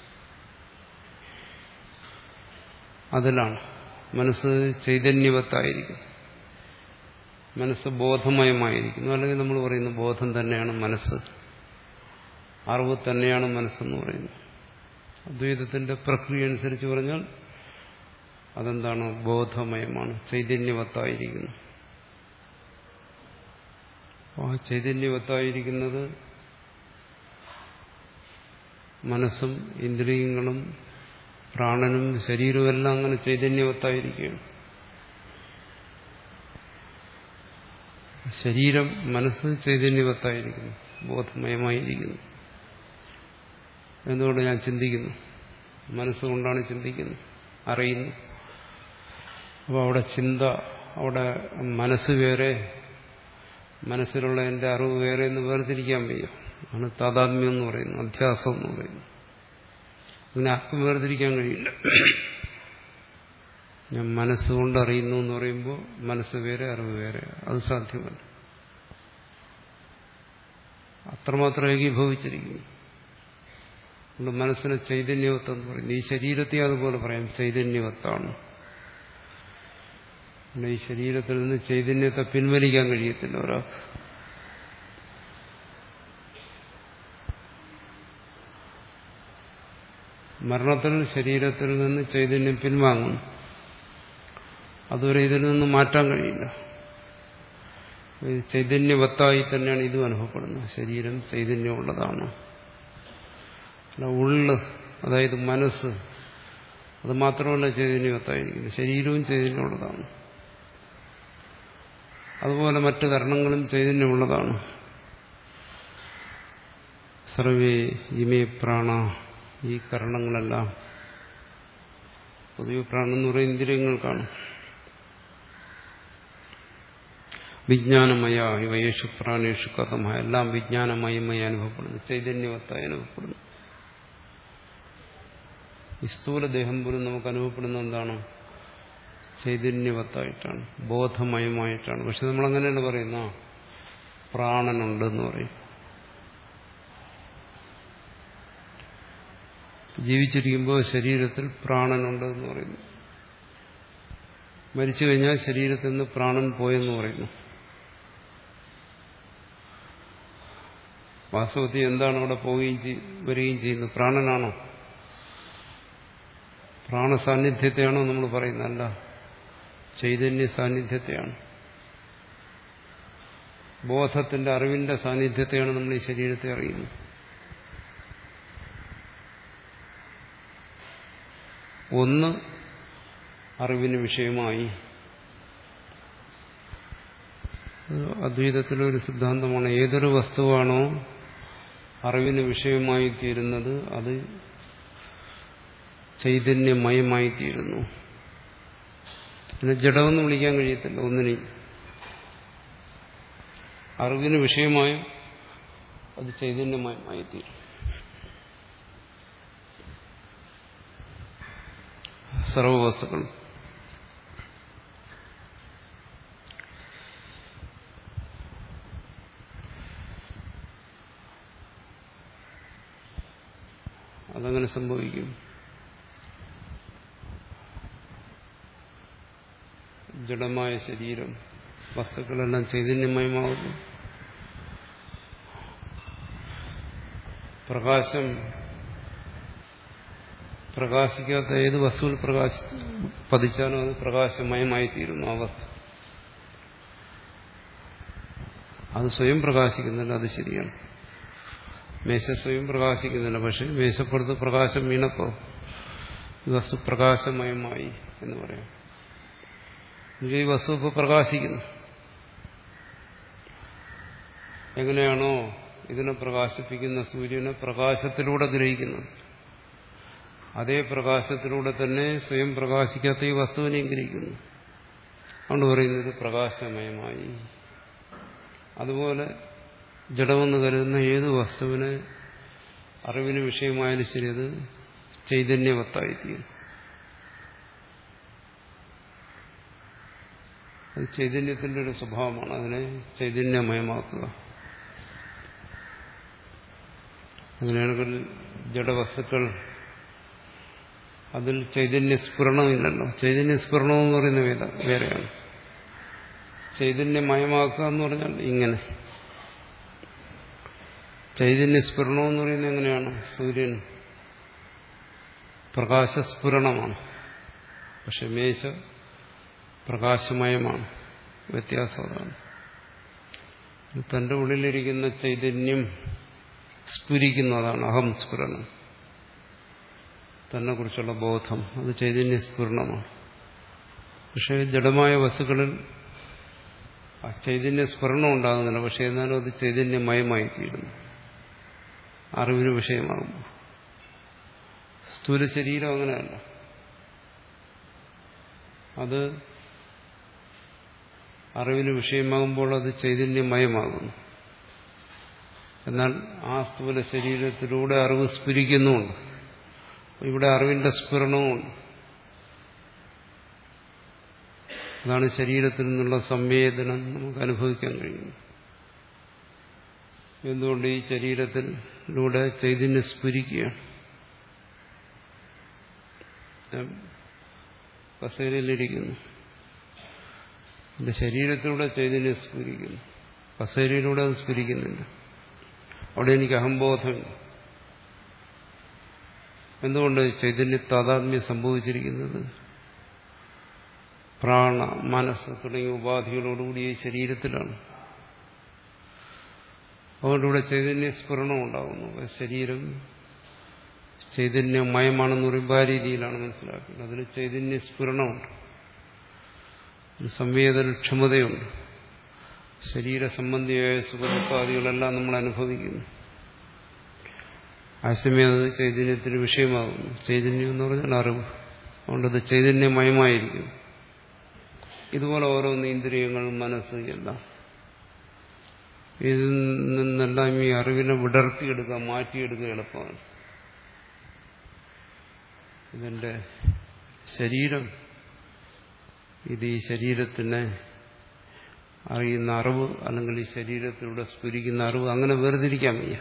അതിലാണ്. മനസ്സ് ചൈതന്യവത്തായിരിക്കും, മനസ്സ് ബോധമയമായിരിക്കുന്നു. അല്ലെങ്കിൽ നമ്മൾ പറയുന്നു ബോധം തന്നെയാണ് മനസ്സ്, അറിവ് തന്നെയാണ് മനസ്സെന്ന് പറയുന്നത്. അദ്വൈതത്തിന്റെ പ്രക്രിയ അനുസരിച്ച് പറഞ്ഞാൽ അതെന്താണ്? ബോധമയമാണ്, ചൈതന്യവത്തായിരിക്കുന്നു. ആ ചൈതന്യവത്തായിരിക്കുന്നത് മനസ്സും ഇന്ദ്രിയങ്ങളും പ്രാണനും ശരീരവും എല്ലാം അങ്ങനെ ചൈതന്യവത്തായിരിക്കുകയാണ്. ശരീരം മനസ്സ് ചൈതന്യവത്തായിരിക്കുന്നു, ബോധമയമായിരിക്കുന്നു. എന്തുകൊണ്ട്? ഞാൻ ചിന്തിക്കുന്നു, മനസ്സുകൊണ്ടാണ് ചിന്തിക്കുന്നത്, അറിയുന്നു. അപ്പോൾ അവിടെ ചിന്ത, അവിടെ മനസ്സ് വേറെ, മനസ്സിലുള്ള എൻ്റെ അറിവ് വേറെ എന്ന് വേർതിരിക്കാൻ വയ്യ. ആണ് താതാത്മ്യം എന്ന് പറയുന്നത്, അധ്യാസം എന്ന് പറയുന്നത്. അങ്ങനെ ആർക്കും വേർതിരിക്കാൻ കഴിയില്ല. ഞാൻ മനസ്സുകൊണ്ട് അറിയുന്നു എന്ന് പറയുമ്പോൾ മനസ്സ് വേറെ, അറിവ് വേറെ, അത് സാധ്യമല്ല. അത്രമാത്രം ഏകീഭവിച്ചിരിക്കുന്നു. അതുകൊണ്ട് മനസ്സിനെ ചൈതന്യവത്വം എന്ന് പറയുന്നു. ഈ ശരീരത്തെ അതുപോലെ പറയാം, ചൈതന്യവത്താണ്. ഈ ശരീരത്തിൽ നിന്ന് ചൈതന്യത്തെ പിൻവലിക്കാൻ കഴിയത്തില്ല ഒരാൾക്ക്. മരണത്തിൽ ശരീരത്തിൽ നിന്ന് ചൈതന്യം പിൻവാങ്ങും. അതുവരെ ഇതിൽ നിന്ന് മാറ്റാൻ കഴിയില്ല. ചൈതന്യവത്തായി തന്നെയാണ് ഇതും അനുഭവപ്പെടുന്നത്. ശരീരം ചൈതന്യമുള്ളതാണ്. ഉള്ള്, അതായത് മനസ്സ്, അത് മാത്രമല്ല ചൈതന്യവത്തായിരിക്കുന്നത്, ശരീരവും ചൈതന്യമുള്ളതാണ്. അതുപോലെ മറ്റു കരണങ്ങളും ചൈതന്യമുള്ളതാണ്. സർവേ ഇമേ പ്രാണ, ഈ കരണങ്ങളെല്ലാം, പൊതുവെ പ്രാണം എന്ന് പറയുന്ന ഇന്ദ്രിയങ്ങൾക്കാണ്. വിജ്ഞാനമയ ഇവയേഷു പ്രാണേഷു കഥമ, എല്ലാം വിജ്ഞാനമയമായി അനുഭവപ്പെടുന്നു, ചൈതന്യവത്തായി അനുഭവപ്പെടുന്നു. ഈ സ്ഥൂലദേഹം പോലും നമുക്ക് അനുഭവപ്പെടുന്ന എന്താണ്? ചൈതന്യവത്തായിട്ടാണ്, ബോധമയമായിട്ടാണ്. പക്ഷെ നമ്മളങ്ങനെയാണ് പറയുന്ന പ്രാണനുണ്ടെന്ന് പറയും. ജീവിച്ചിരിക്കുമ്പോൾ ശരീരത്തിൽ പ്രാണനുണ്ട് എന്ന് പറയുന്നു. മരിച്ചു കഴിഞ്ഞാൽ ശരീരത്തിൽ നിന്ന് പ്രാണൻ പോയെന്ന് പറയുന്നു. വാസ്തവത്തിൽ എന്താണ് അവിടെ പോവുകയും വരികയും ചെയ്യുന്നത്? പ്രാണനാണോ? പ്രാണസാന്നിധ്യത്തെയാണോ നമ്മൾ പറയുന്നത്? അല്ല, ചൈതന്യ സാന്നിധ്യത്തെയാണ്, ബോധത്തിന്റെ അറിവിന്റെ സാന്നിധ്യത്തെയാണ് നമ്മൾ ഈ ശരീരത്തെ അറിയുന്നത്. ഒന്ന് അറിവിന് വിഷയമായി. അദ്വൈതത്തിലൊരു സിദ്ധാന്തമാണ്, ഏതൊരു വസ്തുവാണോ അറിവിന് വിഷയമായി തീരുന്നത് അത് ചൈതന്യമയമായി തീരുന്നു. പിന്നെ ജഡമെന്ന് വിളിക്കാൻ കഴിയത്തില്ല ഒന്നിനെയും. അറിവിന് വിഷയമായും അത് ചൈതന്യമയമായി തീരും. സർവവസ്തുക്കൾ അതങ്ങനെ സംഭവിക്കും. ജഡമായ ശരീരം, വസ്തുക്കളെല്ലാം ചൈതന്യമയമാകുന്നു. പ്രകാശം, പ്രകാശിക്കാത്ത ഏത് വസ്തുവിൽ പ്രകാശ പതിച്ചാലും അത് പ്രകാശമയമായി തീരുന്നു. ആ വസ്തു അത് സ്വയം പ്രകാശിക്കുന്നില്ല, അത് ശരിയാണ്. മേശ സ്വയം പ്രകാശിക്കുന്നില്ല. പക്ഷെ മേശപ്പുറത്ത് പ്രകാശം വീണപ്പോൾ ഈ വസ്തു പ്രകാശമയമായി എന്ന് പറയാം. ഈ വസ്തു ഇപ്പോൾ പ്രകാശിക്കുന്നു. എങ്ങനെയാണോ ഇതിനെ പ്രകാശിപ്പിക്കുന്ന സൂര്യനെ പ്രകാശത്തിലൂടെ ഗ്രഹിക്കുന്നത്, അതേ പ്രകാശത്തിലൂടെ തന്നെ സ്വയം പ്രകാശിക്കാത്ത ഈ വസ്തുവിനെയും ഗ്രഹിക്കുന്നു. അതുകൊണ്ട് പറയുന്നത് പ്രകാശമയമായി. അതുപോലെ ജഡമെന്ന് കരുതുന്ന ഏത് വസ്തുവിന് അറിവിന് വിഷയമായാലും ശരി, അത് ചൈതന്യവത്തായിത്തീരും. അത് ചൈതന്യത്തിന്റെ ഒരു സ്വഭാവമാണ്, അതിനെ ചൈതന്യമയമാക്കുക. അങ്ങനെയാണെങ്കിൽ ജഡവസ്തുക്കൾ അതിൽ ചൈതന്യസ്ഫുരണമില്ലല്ലോ. ചൈതന്യസ്ഫുരണം എന്ന് പറയുന്നത് വേദ വേറെയാണ്. ചൈതന്യമയമാക്കുക എന്ന് പറഞ്ഞാൽ ഇങ്ങനെ. ചൈതന്യസ്ഫുരണം എന്ന് പറയുന്നത് എങ്ങനെയാണ്? സൂര്യൻ പ്രകാശസ്ഫുരണമാണ്, പക്ഷെ മേശ പ്രകാശമയമാണ്. വ്യത്യാസം അതാണ്. തന്റെ ഉള്ളിലിരിക്കുന്ന ചൈതന്യം സ്ഫുരിക്കുന്നതാണ് അഹം സ്ഫുരണം. തന്നെ കുറിച്ചുള്ള ബോധം അത് ചൈതന്യസ്ഫുരണമാണ്. പക്ഷേ ജഡമായ വസ്തുക്കളിൽ ആ ചൈതന്യസ്ഫുരണം ഉണ്ടാകുന്നില്ല. പക്ഷെ എന്നാലും അത് ചൈതന്യമയമായി തീരുന്നു അറിവിന് വിഷയമാകുമ്പോൾ. സ്ഥൂല ശരീരം അങ്ങനെയല്ല. അത് അറിവിന് വിഷയമാകുമ്പോൾ അത് ചൈതന്യമയമാകുന്നു. എന്നാൽ ആ സ്ഥൂല ശരീരത്തിലൂടെ അറിവ് സ്ഫുരിക്കുന്നുമുണ്ട്. ഇവിടെ അറിവിന്റെ സ്ഫുരണവുമുണ്ട്. അതാണ് ശരീരത്തിൽ നിന്നുള്ള സംവേദനം നമുക്ക് അനുഭവിക്കാൻ കഴിയുന്നത്. എന്തുകൊണ്ട്? ഈ ശരീരത്തിലൂടെ ചൈതന്യം സ്ഫുരിക്കുകയാണ്. കസേരയിലിരിക്കുന്നു, എന്റെ ശരീരത്തിലൂടെ ചൈതന്യം സ്ഫുരിക്കുന്നു, കസേരയിലൂടെ അത് സ്ഫുരിക്കുന്നില്ല. അവിടെ എനിക്ക് അഹംബോധമില്ല. എന്തുകൊണ്ട്? ചൈതന്യ താതാത്മ്യം സംഭവിച്ചിരിക്കുന്നത് പ്രാണ, മനസ്സ് തുടങ്ങിയ ഉപാധികളോടുകൂടി ഈ ശരീരത്തിലാണ്. അതുകൊണ്ട് ഇവിടെ ചൈതന്യ സ്ഫുരണം ഉണ്ടാകുന്നു. ശരീരം ചൈതന്യമയമാണെന്ന് പറയുമ്പോൾ ആ രീതിയിലാണ് മനസ്സിലാക്കുന്നത്. അതിന് ചൈതന്യ സ്ഫുരണമുണ്ട്, ഒരു സംവേദനക്ഷമതയുണ്ട്. ശരീരസംബന്ധിയായ സുഖദുഃഖാദികളെല്ലാം നമ്മൾ അനുഭവിക്കുന്നു. ആശയമേ അത് ചൈതന്യത്തിന് വിഷയമാകുന്നു. ചൈതന്യം എന്ന് പറഞ്ഞാൽ അറിവ്. അതുകൊണ്ടത് ചൈതന്യമയമായിരിക്കും. ഇതുപോലെ ഓരോന്ന് ഇന്ദ്രിയങ്ങൾ, മനസ്സ് എല്ലാം ഇതിൽ നിന്നെല്ലാം ഈ അറിവിനെ വിടർത്തിയെടുക്കുക, മാറ്റിയെടുക്കുക എളുപ്പമാണ്. ഇതിന്റെ ശരീരം, ഇത് ഈ ശരീരത്തിനെ അറിയുന്ന അറിവ്, അല്ലെങ്കിൽ ഈ ശരീരത്തിലൂടെ സ്ഫുരിക്കുന്ന അറിവ്, അങ്ങനെ വേർതിരിക്കാൻ വയ്യ.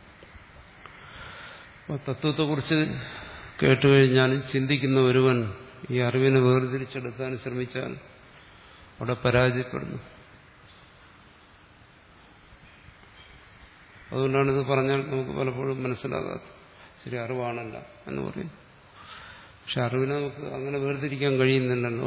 അപ്പോൾ തത്വത്തെക്കുറിച്ച് കേട്ടുകഴിഞ്ഞാലും ചിന്തിക്കുന്ന ഒരുവൻ ഈ അറിവിനെ വേർതിരിച്ചെടുക്കാൻ ശ്രമിച്ചാൽ അവിടെ പരാജയപ്പെടുന്നു. അതുകൊണ്ടാണ് ഇത് പറഞ്ഞാൽ നമുക്ക് പലപ്പോഴും മനസ്സിലാകാത്തത്. ശരി, അറിവാണല്ല എന്ന് പറയും. പക്ഷെ അറിവിനെ നമുക്ക് അങ്ങനെ വേർതിരിക്കാൻ കഴിയുന്നില്ലല്ലോ.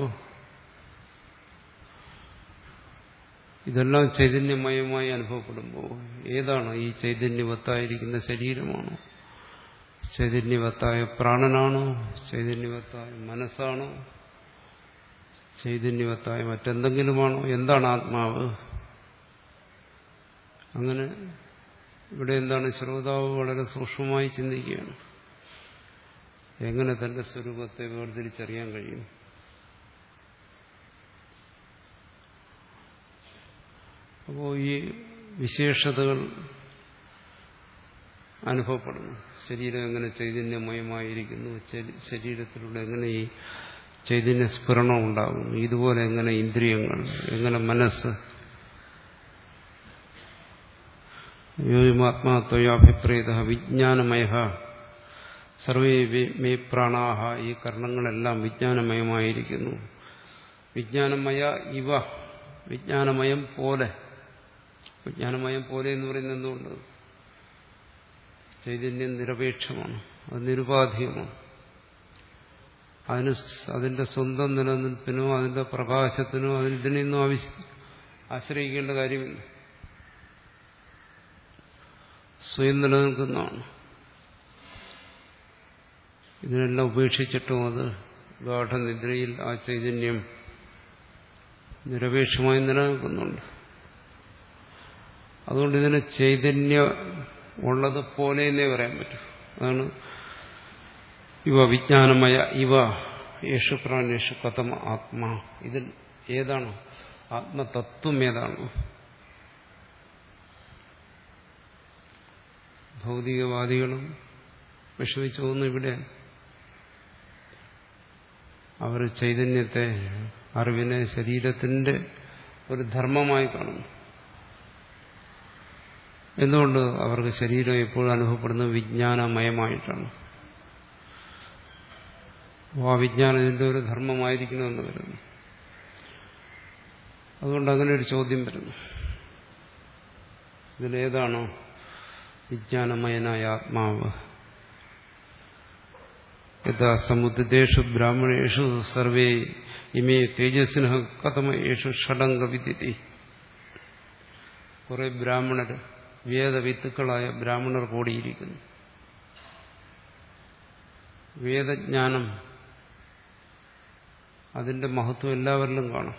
ഇതെല്ലാം ചൈതന്യമയമായി അനുഭവപ്പെടുമ്പോൾ ഏതാണ് ഈ ചൈതന്യവത്തായിരിക്കുന്ന ശരീരമാണോ, ചൈതന്യവത്തായ പ്രാണനാണോ, ചൈതന്യവത്തായ മനസ്സാണോ, ചൈതന്യവത്തായ മറ്റെന്തെങ്കിലുമാണോ? എന്താണ് ആത്മാവ്? അങ്ങനെ ഇവിടെ എന്താണ്? ശ്രോതാവ് വളരെ സൂക്ഷ്മമായി ചിന്തിക്കുകയാണ്. എങ്ങനെ തന്റെ സ്വരൂപത്തെ വേർതിരിച്ചറിയാൻ കഴിയും? അപ്പോൾ ഈ വിശേഷതകൾ അനുഭവപ്പെടുന്നു. ശരീരം എങ്ങനെ ചൈതന്യമയമായിരിക്കുന്നു, ശരീരത്തിലൂടെ എങ്ങനെ ഈ ചൈതന്യ സ്ഫുരണം ഉണ്ടാകുന്നു, ഇതുപോലെ എങ്ങനെ ഇന്ദ്രിയങ്ങൾ, എങ്ങനെ മനസ്സ്. യോമാത്മാത്വയാഭിപ്രേത വിജ്ഞാനമയ സർവേ മേ പ്രാണാഹ, ഈ കർണങ്ങളെല്ലാം വിജ്ഞാനമയമായിരിക്കുന്നു. വിജ്ഞാനമയ ഇവ, വിജ്ഞാനമയം പോലെ. വിജ്ഞാനമയം പോലെ എന്ന് പറയുന്നത് എന്തുകൊണ്ട്? ചൈതന്യം നിരപേക്ഷമാണ്, അത് നിരുപാധികമാണ്. അതിന് അതിന്റെ സ്വന്തം നിലനിൽപ്പിനോ അതിന്റെ പ്രകാശത്തിനോ അതിന് ഇതിനൊന്നും ആവശ്യം ആശ്രയിക്കേണ്ട കാര്യമില്ല. സ്വയം നിലനിൽക്കുന്നതാണ്. ഇതിനെല്ലാം ഉപേക്ഷിച്ചിട്ടും അത് ഗാഠനിദ്രയിൽ ആ ചൈതന്യം നിരപേക്ഷമായി നിലനിൽക്കുന്നുണ്ട്. അതുകൊണ്ട് ഇതിന് ചൈതന്യം ഉള്ളത് പോലെ എന്നേ പറയാൻ പറ്റൂ. അതാണ് ഇവ വിജ്ഞാനമയ ഇവ യേശു പ്രാണേഷു കഥമ ആത്മാ. ഇതിൽ ഏതാണ് ആത്മതത്വം? ഏതാണ്? ഭൗതികവാദികളും വിഷമിച്ചു പോകുന്നു ഇവിടെ. അവർ ചൈതന്യത്തെ, അറിവിനെ ശരീരത്തിന്റെ ഒരു ധർമ്മമായി കാണുന്നു. എന്തുകൊണ്ട്? അവർക്ക് ശരീരം എപ്പോഴും അനുഭവപ്പെടുന്നത് വിജ്ഞാനമയമായിട്ടാണ്. ആ വിജ്ഞാനം ഇതിന്റെ ഒരു ധർമ്മമായിരിക്കണമെന്ന് കരുതുന്നു. അതുകൊണ്ട് അങ്ങനെ ഒരു ചോദ്യം വരുന്നു. ഇതിലേതാണോ വിജ്ഞാനമയനായ ആത്മാവ്? യഥാ സമുദ്രേഷു ബ്രാഹ്മണേഷു സർവേ ഇമേ തേജസ്സിന കഥമേഷു ഷഡംഗ വിദ്യതി. കുറെ ബ്രാഹ്മണർ, വേദവിത്തുക്കളായ ബ്രാഹ്മണർ കൂടിയിരിക്കുന്നു. വേദജ്ഞാനം, അതിന്റെ മഹത്വം എല്ലാവരിലും കാണാം.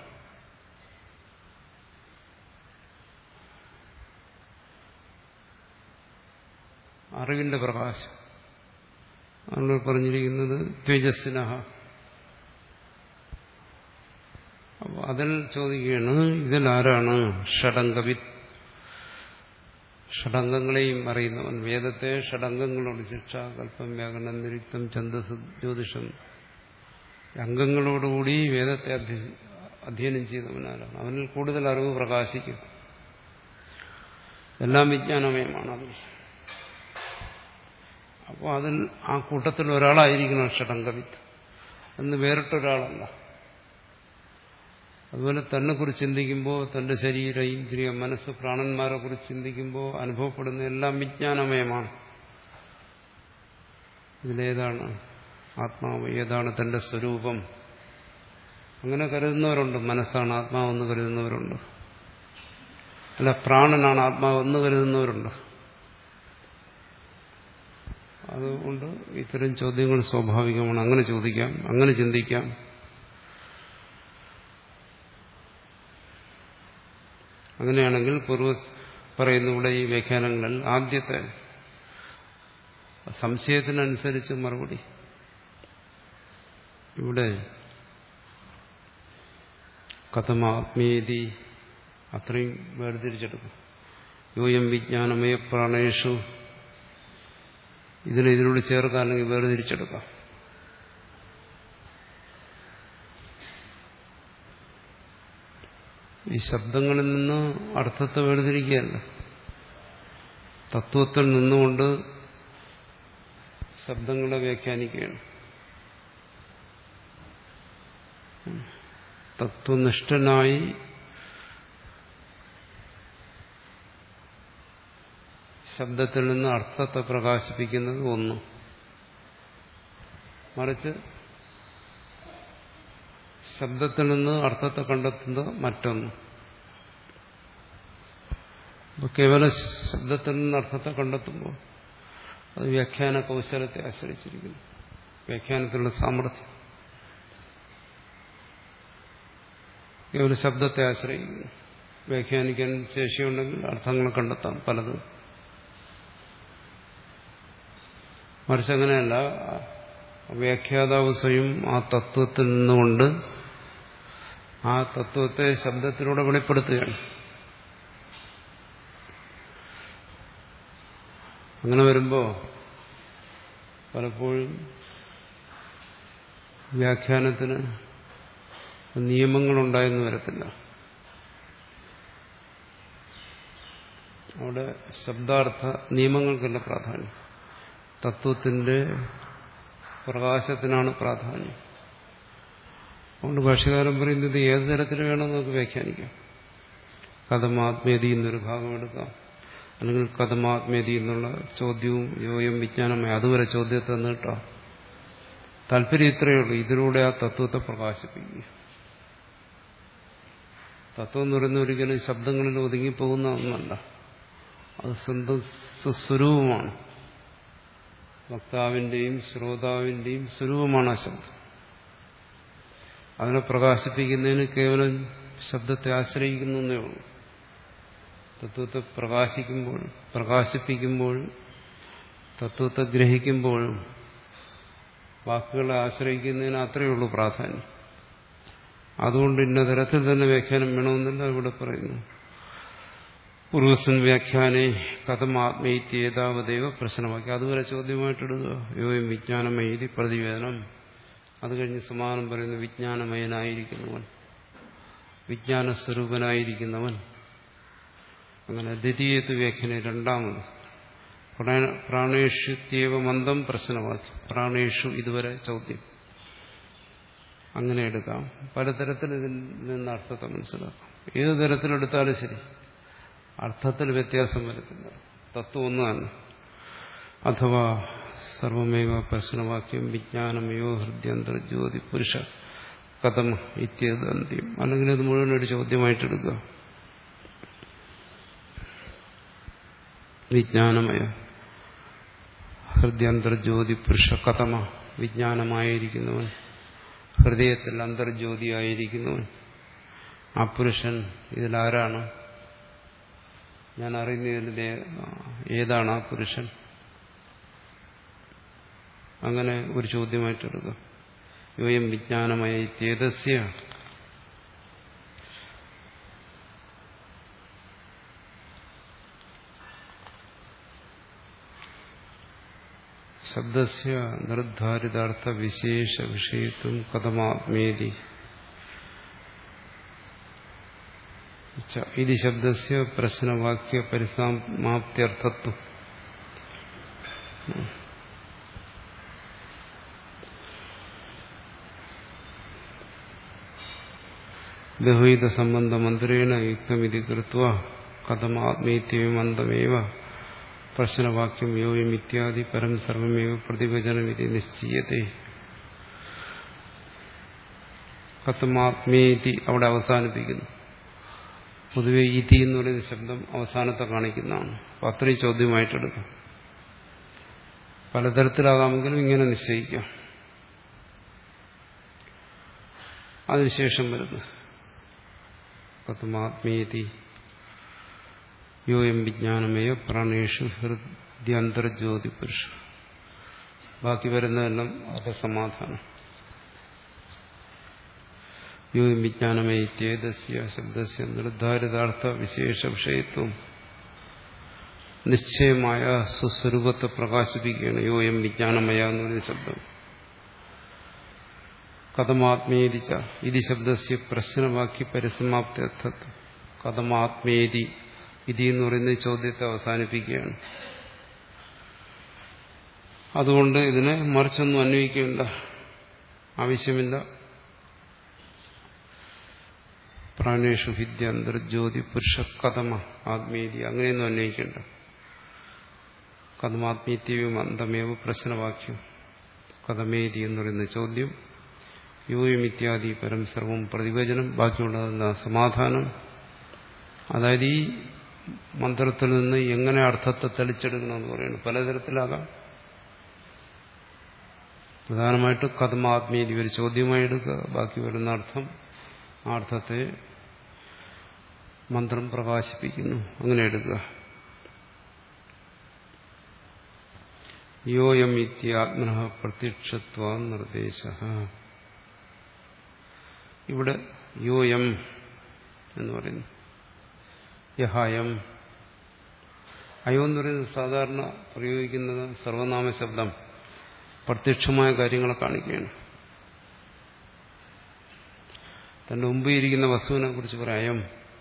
അറിവിന്റെ പ്രകാശം ആണ് പറഞ്ഞിരിക്കുന്നത് തേജസ്സിനഹ. അപ്പോൾ അതിൽ ചോദിക്കുകയാണ്, ഇതിലാരാണ് ഷഡംഗവിത്ത്, ഷഡംഗങ്ങളെയും അറിയുന്നവൻ? വേദത്തെ ഷഡംഗങ്ങളോട്, ശിക്ഷ, കൽപ്പം, വ്യാകരണം, നിരുക്തം, ഛന്ദസ്, ജ്യോതിഷം, അംഗങ്ങളോടുകൂടി വേദത്തെ അധ്യയനം ചെയ്തവനാരാണ്? അവനിൽ കൂടുതൽ അറിവ് പ്രകാശിക്കും. എല്ലാം വിജ്ഞാനമയമാണ് അതിൽ. അപ്പോൾ അതിൽ ആ കൂട്ടത്തിൽ ഒരാളായിരിക്കണം ഷഡംഗവിത്ത്, എന്ന് വേറിട്ടൊരാളല്ല. അതുപോലെ തന്നെ കുറിച്ച് ചിന്തിക്കുമ്പോൾ, തന്റെ ശരീര, ഇന്ദ്രിയ, മനസ്സ്, പ്രാണന്മാരെ കുറിച്ച് ചിന്തിക്കുമ്പോൾ അനുഭവപ്പെടുന്ന എല്ലാം വിജ്ഞാനമയമാണ്. ഇതിലേതാണ് ആത്മാവ്? ഏതാണ് തന്റെ സ്വരൂപം? അങ്ങനെ കരുതുന്നവരുണ്ട്. മനസ്സാണ് ആത്മാവെന്ന് കരുതുന്നവരുണ്ട്. അല്ല, പ്രാണനാണ് ആത്മാവെന്ന് കരുതുന്നവരുണ്ട്. അതുകൊണ്ട് ഇത്തരം ചോദ്യങ്ങൾ സ്വാഭാവികമാണ്. അങ്ങനെ ചോദിക്കാം, അങ്ങനെ ചിന്തിക്കാം. അങ്ങനെയാണെങ്കിൽ പൂർവ്വ പറയുന്ന ഇവിടെ ഈ വ്യാഖ്യാനങ്ങളിൽ ആദ്യത്തെ സംശയത്തിനനുസരിച്ച് മറുപടി. ഇവിടെ കഥമാത്മീയതി അത്രയും വേർതിരിച്ചെടുക്കും. യോയം വിജ്ഞാനമയ പ്രാണേഷു, ഇതിനെ ഇതിനോട് ചേർക്കാണെങ്കിൽ വേർതിരിച്ചെടുക്കാം. ഈ ശബ്ദങ്ങളിൽ നിന്ന് അർത്ഥത്തെ വേർതിരിക്കുകയല്ല, തത്വത്തിൽ നിന്നുകൊണ്ട് ശബ്ദങ്ങളെ വ്യാഖ്യാനിക്കുകയാണ്. തത്വനിഷ്ഠനായി ശബ്ദത്തിൽ നിന്ന് അർത്ഥത്തെ പ്രകാശിപ്പിക്കുന്നത് ഒന്ന്, മറിച്ച് ശബ്ദത്തിൽ നിന്ന് അർത്ഥത്തെ കണ്ടെത്തുന്നത് മറ്റൊന്ന്. അപ്പോൾ കേവലം ശബ്ദത്തിൽ നിന്ന് അർത്ഥത്തെ കണ്ടെത്തുമ്പോൾ അത് വ്യാഖ്യാന കൗശലത്തെ ആശ്രയിച്ചിരിക്കുന്നു, വ്യാഖ്യാനത്തിലുള്ള സാമർഥ്യം. കേവലം ശബ്ദത്തെ ആശ്രയിക്കുന്നു. വ്യാഖ്യാനിക്കാൻ ശേഷിയുണ്ടെങ്കിൽ അർത്ഥങ്ങൾ കണ്ടെത്താം പലതും. മറിച്ച് അങ്ങനെയല്ല, വ്യാഖ്യാതാവ് സ്വയം ആ തത്വത്തിൽ നിന്നുകൊണ്ട് ആ തത്വത്തെ ശബ്ദത്തിലൂടെ വെളിപ്പെടുത്തുകയാണ്. അങ്ങനെ വരുമ്പോൾ പലപ്പോഴും വ്യാഖ്യാനത്തിന് നിയമങ്ങളുണ്ടായെന്ന് വരത്തില്ല. അവിടെ ശബ്ദാർത്ഥ നിയമങ്ങൾക്കല്ല പ്രാധാന്യം, തത്വത്തിന്റെ പ്രകാശത്തിനാണ് പ്രാധാന്യം. അതുകൊണ്ട് ഭാഷ്യകാരൻ പറയുന്നത് ഏത് തരത്തിൽ വേണം നമുക്ക് വ്യാഖ്യാനിക്കാം. കഥമാത്മേതി എന്നൊരു ഭാഗം എടുക്കാം, അല്ലെങ്കിൽ കഥമാത്മേതി എന്നുള്ള ചോദ്യവും യോയം വിജ്ഞാനമായി അതുവരെ ചോദ്യത്തെ നീട്ടാം. താല്പര്യം ഇത്രയേ ഉള്ളൂ, ഇതിലൂടെ ആ തത്വത്തെ പ്രകാശിപ്പിക്കുക. തത്വം എന്ന് പറയുന്ന ഒരിക്കലും ശബ്ദങ്ങളിൽ ഒതുങ്ങിപ്പോകുന്ന ഒന്നല്ല, അത് സ്വന്തം സ്വസ്വരൂപമാണ്. വക്താവിന്റെയും ശ്രോതാവിന്റെയും സ്വരൂപമാണ് ആ ശബ്ദം. അതിനെ പ്രകാശിപ്പിക്കുന്നതിന് കേവലം ശബ്ദത്തെ ആശ്രയിക്കുന്നു എന്നേ ഉള്ളൂ. തത്വത്തെ പ്രകാശിക്കുമ്പോൾ പ്രകാശിപ്പിക്കുമ്പോൾ തത്വത്തെ ഗ്രഹിക്കുമ്പോഴും വാക്കുകളെ ആശ്രയിക്കുന്നതിന് അത്രയേ ഉള്ളൂ പ്രാധാന്യം. അതുകൊണ്ട് ഇന്ന തരത്തിൽ തന്നെ വ്യാഖ്യാനം വേണമെന്നില്ല ഇവിടെ പറയുന്നു. പൂർവസ്വൻ വ്യാഖ്യാനെ കഥം ആത്മൈത്യേതാവദേവ പ്രശ്നമാക്കി അതുവരെ ചോദ്യമായിട്ടിടുക. യോയും വിജ്ഞാനമൈതി പ്രതിവേദനം. അത് കഴിഞ്ഞ് സമാനം പറയുന്നു വിജ്ഞാനമയനായിരിക്കുന്നവൻ, വിജ്ഞാനസ്വരൂപനായിരിക്കുന്നവൻ. അങ്ങനെ ദ്വിതീയത്ത് വ്യാഖ്യാനം രണ്ടാമത് പ്രാണേഷ്യുത്യേവ മന്ദം പ്രശ്നമാക്കി. പ്രാണേഷു ഇതുവരെ ചോദ്യം. അങ്ങനെ എടുക്കാം. പലതരത്തിൽ ഇതിൽ നിന്ന് അർത്ഥത്തെ മനസ്സിലാക്കാം. ഏത് തരത്തിലെടുത്താലും ശരി അർത്ഥത്തിൽ വ്യത്യാസം വരുത്തില്ല. തത്വം ഒന്ന് തന്നെ. അഥവാ സർവമേവ പ്രശ്നവാക്യം വിജ്ഞാനമയോ ഹൃദ്യന്തർജ്യോതി പുരുഷ കഥം ഇത്യേതന്ത്യം. അല്ലെങ്കിൽ ഇത് മുഴുവൻ ഒരു ചോദ്യമായിട്ടെടുക്കുക. വിജ്ഞാനമയ ഹൃദ്യന്തർജ്യോതി പുരുഷ കഥമ. വിജ്ഞാനമായിരിക്കുന്നവൻ, ഹൃദയത്തിൽ അന്തർജ്യോതിയായിരിക്കുന്നവൻ, ആ പുരുഷൻ ഇതിലാരാണ്? ഞാൻ അറിയുന്നതിൽ ഏതാണ് ആ പുരുഷൻ? അങ്ങനെ ഒരു ചോദ്യമായിട്ടെടുക്കുക. യോയം വിജ്ഞാനമയ ഇത്യേതസ്യ ശബ്ദസ്യ നിർദ്ധാരിതാർത്ഥ വിശേഷ വിഷയത്വം കഥമാത്മേതി ഇത് ശബ്ദസ്യ പ്രശ്നവാക്യ പരിസമാപ്ത്യർത്ഥത്വം. ബഹുവിധ സംബന്ധ മന്ത്രേണ യുക്തമിതി കൃത്വാ കഥമാത്മേത്യമന്തമേവ പ്രശ്നവാക്യം യോയം ഇത്യാദി പരം സർവമേവ പ്രതിവചനമിതി നിശ്ചയത്തെ. കഥമാത്മേതി അവിടെ അവസാനിപ്പിക്കുന്നു. പൊതുവെ ഇതി എന്ന് പറയുന്ന ശബ്ദം അവസാനത്തെ കാണിക്കുന്നതാണ്. അപ്പം അത്രയും ചോദ്യമായിട്ടെടുക്കാം. പലതരത്തിലാകാമെങ്കിലും ഇങ്ങനെ നിശ്ചയിക്കാം. അതിനുശേഷം വരുന്നു കഥമാത്മേതി യോയം വിജ്ഞാനമേയ പ്രാണേഷു ഹൃദ്യന്തർജ്യോതി പുരുഷ. ബാക്കി വരുന്നതെല്ലാം അപസമാധാനം. യോയം വിജ്ഞാനമേത്യേതസ്യ ശബ്ദസ്യ നിർദ്ധാരിതാർത്ഥ വിശേഷ വിഷയത്വം നിശ്ചയമായ സ്വസ്വരൂപത്തെ പ്രകാശിപ്പിക്കുകയാണ്. യോയം വിജ്ഞാനമയ എന്ന് പറയുന്ന ശബ്ദം. കഥമാത്മേതിച്ച ഇതി ശബ്ദസ്യ പ്രശ്നവാക്യ പരിസമാപ്ത്യർത്ഥത്വം. കഥമാത്മേതി ഇതി എന്ന് പറയുന്ന ചോദ്യത്തെ അവസാനിപ്പിക്കുകയാണ്. അതുകൊണ്ട് ഇതിനെ മറിച്ചൊന്നും അന്വയിക്കേണ്ട ആവശ്യമില്ല. പ്രാണേഷു ഹിദ്യന്തർജ്യോതി പുരുഷ കഥമ ആത്മേതി അങ്ങനെയൊന്നും അന്വയിക്കേണ്ട. കഥമാത്മീത്യവും അന്തമേവ പ്രശ്നവാക്യം കഥമേതി എന്ന് പറയുന്ന ചോദ്യം. യോയും ഇത്യാദി പരം സർവം പ്രതിവചനം. ബാക്കിയുള്ളതെന്ന സമാധാനം. അതായത് ഈ മന്ത്രത്തിൽ നിന്ന് എങ്ങനെ അർത്ഥത്തെ തെളിച്ചെടുക്കണമെന്ന് പറയുന്നത് പലതരത്തിലാകാം. പ്രധാനമായിട്ട് കഥമാത്മീതി ഒരു ചോദ്യമായി എടുക്കുക. ബാക്കി വരുന്ന അർത്ഥം ആ അർത്ഥത്തെ മന്ത്രം പ്രകാശിപ്പിക്കുന്നു. അങ്ങനെ എടുക്കുക. യോയം ഇത്യാത്മനഃ പ്രത്യക്ഷത്വ നിർദ്ദേശ. ഇവിടെ യോയം എന്ന് പറയുന്നു. യഹായം. അയോ എന്ന് പറയുന്നത് സാധാരണ പ്രയോഗിക്കുന്നത് സർവനാമ ശബ്ദം പ്രത്യക്ഷമായ കാര്യങ്ങളെ കാണിക്കുകയാണ്. തന്റെ മുമ്പ് ഇരിക്കുന്ന വസ്തുവിനെ കുറിച്ച് പറയാം. അയം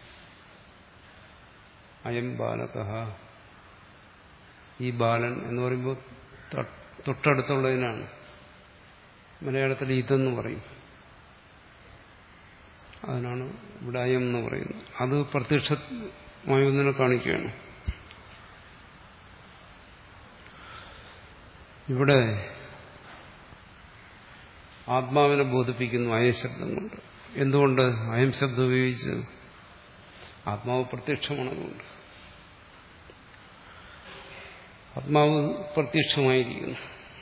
അയം ബാലകഃ. ഈ ബാലൻ എന്ന് പറയുമ്പോൾ തൊട്ടടുത്തുള്ളതിനാണ്. മലയാളത്തിൽ ഇതെന്ന് പറയും. അതിനാണ് ഇവിടെ അയം എന്ന് പറയുന്നത്. അത് പ്രത്യക്ഷമായ ഒന്നിനെ കാണിക്കുകയാണ്. ഇവിടെ ആത്മാവിനെ ബോധിപ്പിക്കുന്നു അയശബ്ദം കൊണ്ട്. എന്തുകൊണ്ട് അയം ശബ്ദം ഉപയോഗിച്ച്? ആത്മാവ് പ്രത്യക്ഷമാണ്. അതുകൊണ്ട് ആത്മാവ് പ്രത്യക്ഷമായിരിക്കുന്നു.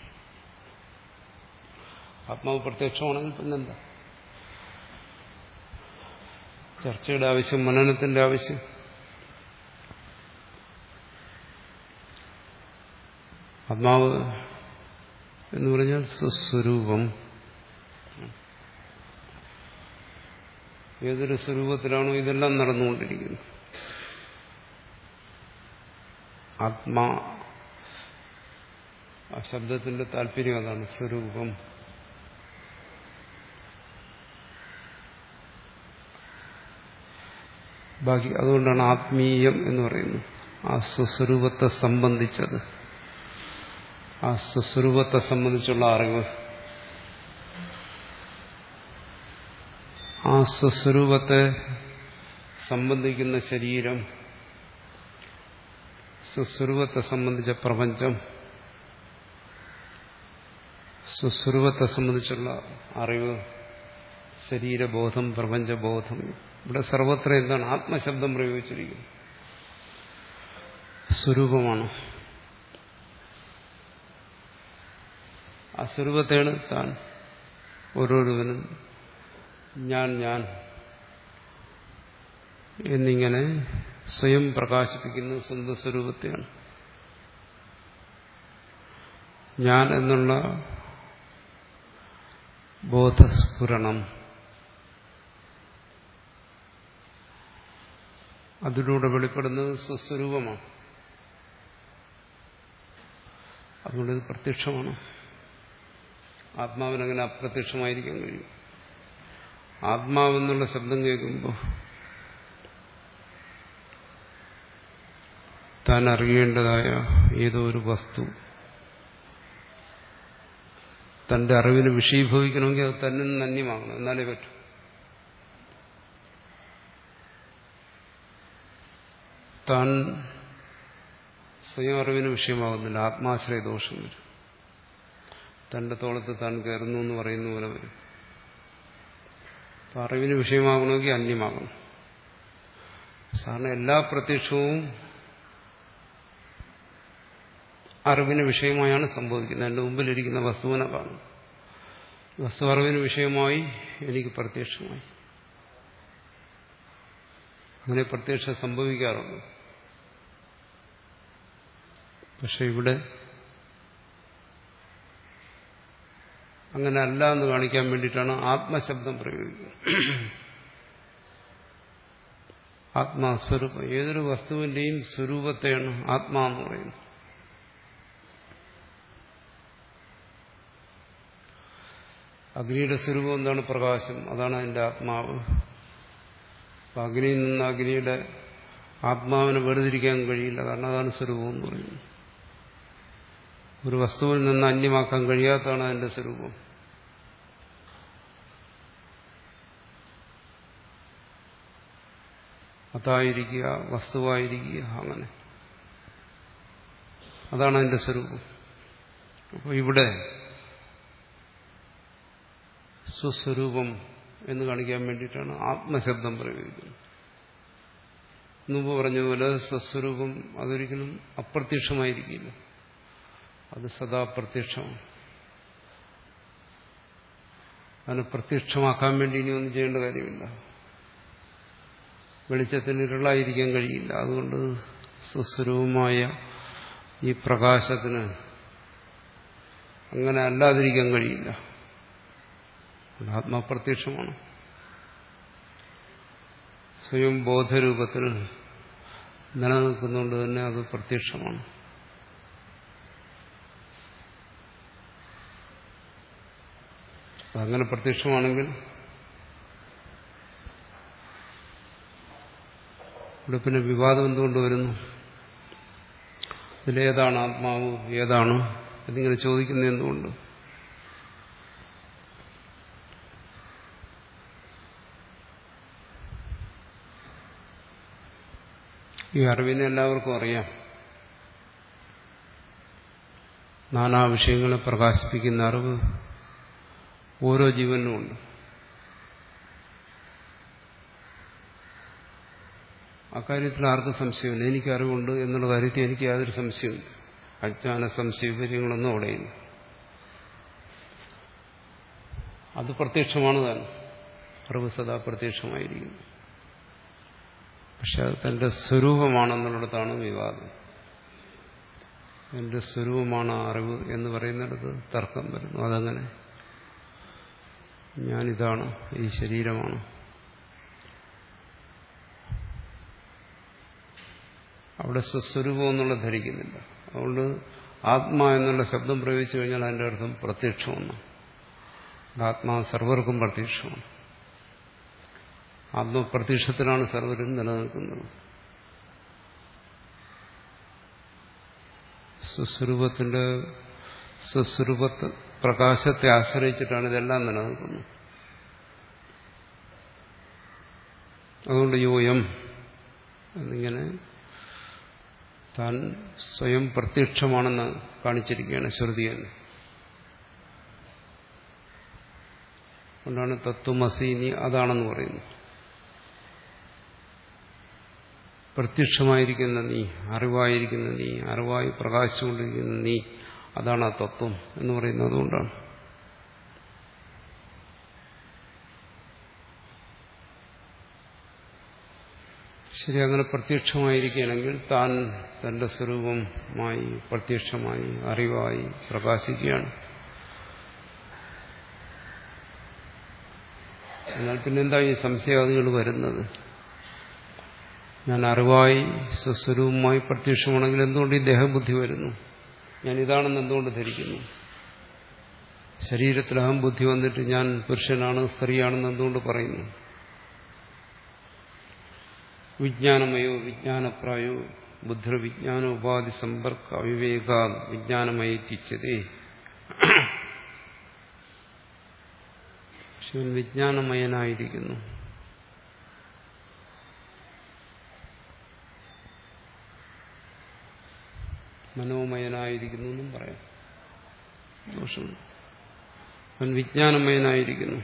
ആത്മാവ് പ്രത്യക്ഷമാണെങ്കിൽ പിന്നെന്താ ചർച്ചയുടെ ആവശ്യം, മനനത്തിന്റെ ആവശ്യം? ആത്മാവ് എന്ന് പറഞ്ഞാൽ സ്വസ്വരൂപം. ഏതൊരു സ്വരൂപത്തിലാണോ ഇതെല്ലാം നടന്നുകൊണ്ടിരിക്കുന്നത്. ആത്മാ, ആ ശബ്ദത്തിന്റെ താല്പര്യം അതാണ്, സ്വരൂപം. ബാക്കി അതുകൊണ്ടാണ് ആത്മീയം എന്ന് പറയുന്നത്. ആ സ്വസ്വരൂപത്തെ സംബന്ധിച്ചത്, ആ സ്വസ്വരൂപത്തെ സംബന്ധിച്ചുള്ള അറിവ്, ആ സ്വസ്വരൂപത്തെ സംബന്ധിക്കുന്ന ശരീരം, സ്വസ്വരൂപത്തെ സംബന്ധിച്ച പ്രപഞ്ചം, സ്വസ്വരൂപത്തെ സംബന്ധിച്ചുള്ള അറിവ്, ശരീരബോധം, പ്രപഞ്ചബോധം. ഇവിടെ സർവത്ര എന്താണ് ആത്മശബ്ദം പ്രയോഗിച്ചിരിക്കുന്നത്? സ്വരൂപമാണ്. ആ സ്വരൂപത്തെയാണ് താൻ ഓരോരുവനും ഞാൻ ഞാൻ എന്നിങ്ങനെ സ്വയം പ്രകാശിപ്പിക്കുന്ന സ്വന്തം സ്വരൂപത്തെയാണ്. ഞാൻ എന്നുള്ള ബോധസ്ഫുരണം, അതിലൂടെ വെളിപ്പെടുന്നത് സ്വസ്വരൂപമാണ്. അതുകൊണ്ട് ഇത് പ്രത്യക്ഷമാണ്. ആത്മാവിനങ്ങനെ അപ്രത്യക്ഷമായിരിക്കാൻ കഴിയും? ആത്മാവെന്നുള്ള ശബ്ദം കേൾക്കുമ്പോൾ താൻ അറിയേണ്ടതായ ഏതോ ഒരു വസ്തു തന്റെ അറിവിന് വിഷയീഭവിക്കണമെങ്കിൽ അത് തന്നെ നന്യമാകണം, എന്നാലേ പറ്റൂ. താൻ സ്വയം അറിവിന് വിഷയമാകുന്നില്ല, ആത്മാശ്രയ ദോഷം വരും. തന്റെ തോളത്ത് താൻ കയറുന്നു എന്ന് പറയുന്ന പോലെ വരും. അപ്പം അറിവിന് വിഷയമാകണമെങ്കിൽ അന്യമാകണം. സാധാരണ എല്ലാ പ്രത്യക്ഷവും അറിവിന് വിഷയമായാണ് സംഭവിക്കുന്നത്. എൻ്റെ മുമ്പിലിരിക്കുന്ന വസ്തുവിനെ കാണും, വസ്തു അറിവിന് വിഷയമായി, എനിക്ക് പ്രത്യക്ഷമായി. അങ്ങനെ പ്രത്യക്ഷം സംഭവിക്കാറുണ്ട്. പക്ഷെ ഇവിടെ അങ്ങനെ അല്ല എന്ന് കാണിക്കാൻ വേണ്ടിയിട്ടാണ് ആത്മശബ്ദം പ്രയോഗിക്കുന്നത്. ആത്മാസ്വരൂപം, ഏതൊരു വസ്തുവിന്റെയും സ്വരൂപത്തെയാണ് ആത്മാ എന്ന് പറയുന്നത്. അഗ്നിയുടെ സ്വരൂപം എന്താണ്? പ്രകാശം. അതാണ് അതിന്റെ ആത്മാവ്. അഗ്നിയിൽ നിന്ന് അഗ്നിയുടെ ആത്മാവിനെ വേർതിരിക്കാൻ കഴിയില്ല, കാരണം അതാണ് സ്വരൂപം എന്ന് പറയുന്നത്. ഒരു വസ്തുവിൽ നിന്ന് അന്യമാക്കാൻ കഴിയാത്തതാണ് അതിന്റെ സ്വരൂപം. അതായിരിക്കുക, വസ്തുവായിരിക്കുക, അങ്ങനെ അതാണ് അതിന്റെ സ്വരൂപം. അപ്പോൾ ഇവിടെ സ്വസ്വരൂപം എന്ന് കാണിക്കാൻ വേണ്ടിയിട്ടാണ് ആത്മശബ്ദം പ്രയോഗിക്കുന്നത്. മുമ്പ് പറഞ്ഞതുപോലെ സ്വസ്വരൂപം അതൊരിക്കലും അപ്രത്യക്ഷമായിരിക്കില്ല, അത് സദാ പ്രത്യക്ഷമാണ്. അതിനെ പ്രത്യക്ഷമാക്കാൻ വേണ്ടി ഇനി ഒന്നും ചെയ്യേണ്ട കാര്യമില്ല. വെളിച്ചത്തിന് ഇരുളായിരിക്കാൻ കഴിയില്ല. അതുകൊണ്ട് സ്വസ്വരൂപമായ ഈ പ്രകാശത്തിന് അങ്ങനെ അല്ലാതിരിക്കാൻ കഴിയില്ല. ആത്മപ്രത്യക്ഷമാണ്. സ്വയം ബോധരൂപത്തിൽ നിലനിൽക്കുന്നുകൊണ്ട് തന്നെ അത് പ്രത്യക്ഷമാണ്. അങ്ങനെ പ്രത്യക്ഷമാണെങ്കിൽ ഇവിടെ പിന്നെ വിവാദം എന്തുകൊണ്ട് വരുന്നു? ഇതിലേതാണ് ആത്മാവ്, ഏതാണ് എന്നിങ്ങനെ ചോദിക്കുന്നത് എന്തുകൊണ്ട്? ഈ അറിവിനെ എല്ലാവർക്കും അറിയാം. നാനാ വിഷയങ്ങളെ പ്രകാശിപ്പിക്കുന്ന അറിവ് ഓരോ ജീവനുമുണ്ട്. അക്കാര്യത്തിൽ ആർക്കും സംശയമില്ല. എനിക്ക് അറിവുണ്ട് എന്നുള്ള കാര്യത്തിൽ എനിക്ക് യാതൊരു സംശയമില്ല. അജ്ഞാന സംശയവിപര്യങ്ങളൊന്നും അവിടെയില്ല. അത് പ്രത്യക്ഷമാണ് താൻ. അറിവ് സദാ പ്രത്യക്ഷമായിരിക്കുന്നു. പക്ഷെ അത് തന്റെ സ്വരൂപമാണെന്നുള്ളിടത്താണ് വിവാദം. എന്റെ സ്വരൂപമാണ് അറിവ് എന്ന് പറയുന്നിടത്ത് തർക്കം വരുന്നു. അതങ്ങനെ ഞാനിതാണ്, ഈ ശരീരമാണ്. അവിടെ സ്വസ്വരൂപം എന്നുള്ള ധരിക്കുന്നില്ല. അതുകൊണ്ട് ആത്മാ എന്നുള്ള ശബ്ദം പ്രയോഗിച്ചു കഴിഞ്ഞാൽ അതിന്റെ അർത്ഥം പ്രത്യക്ഷമെന്ന്. ആത്മാ സർവർക്കും പ്രത്യക്ഷമാണ്. ആത്മപ്രത്യക്ഷത്തിലാണ് സർവരും നിലനിൽക്കുന്നത്. സ്വസ്വരൂപത്തിന്റെ സ്വസ്വരൂപ പ്രകാശത്തെ ആശ്രയിച്ചിട്ടാണ് ഇതെല്ലാം നിലനിൽക്കുന്നത്. അതുകൊണ്ട് യോയം എന്നിങ്ങനെ താൻ സ്വയം പ്രത്യക്ഷമാണെന്ന് കാണിച്ചിരിക്കുകയാണ് ശ്രുതി തന്നെ. അതുകൊണ്ടാണ് തത്വമസി നീ അതാണെന്ന് പറയുന്നത്. പ്രത്യക്ഷമായിരിക്കുന്ന നീ, അറിവായിരിക്കുന്ന നീ, അറിവായി പ്രകാശിച്ചുകൊണ്ടിരിക്കുന്ന നീ, അതാണ് ആ തത്വം എന്ന് പറയുന്നത്. അതുകൊണ്ടാണ് ശരി. അങ്ങനെ പ്രത്യക്ഷമായിരിക്കുകയാണെങ്കിൽ താൻ തന്റെ സ്വരൂപമായി പ്രത്യക്ഷമായി അറിവായി പ്രകാശിക്കുകയാണ്. എന്നാൽ പിന്നെന്താ ഈ സംശയാദികൾ വരുന്നത്? ഞാൻ അറിവായി സ്വസ്വരൂപമായി പ്രത്യക്ഷമാണെങ്കിൽ എന്തുകൊണ്ട് ഈ ദേഹബുദ്ധി വരുന്നു? ഞാൻ ഇതാണെന്ന് എന്തുകൊണ്ട് ധരിക്കുന്നു? ശരീരത്തിൽ അഹംബുദ്ധി വന്നിട്ട് ഞാൻ പുരുഷനാണ് സ്ത്രീയാണെന്ന് എന്തുകൊണ്ട് പറയുന്നു? വിജ്ഞാനമയോ വിജ്ഞാനപ്രായോ ബുദ്ധിർവിജ്ഞാന ഉപാധി സമ്പർക്ക അവിവേകാ വിജ്ഞാനമയിച്ചതേ. ശിവൻ വിജ്ഞാനമയനായിരിക്കുന്നു. മനോമയനായിരിക്കുന്നു എന്നും പറയാം. ദോഷമുണ്ട്. അവൻ വിജ്ഞാനമയനായിരിക്കുന്നു.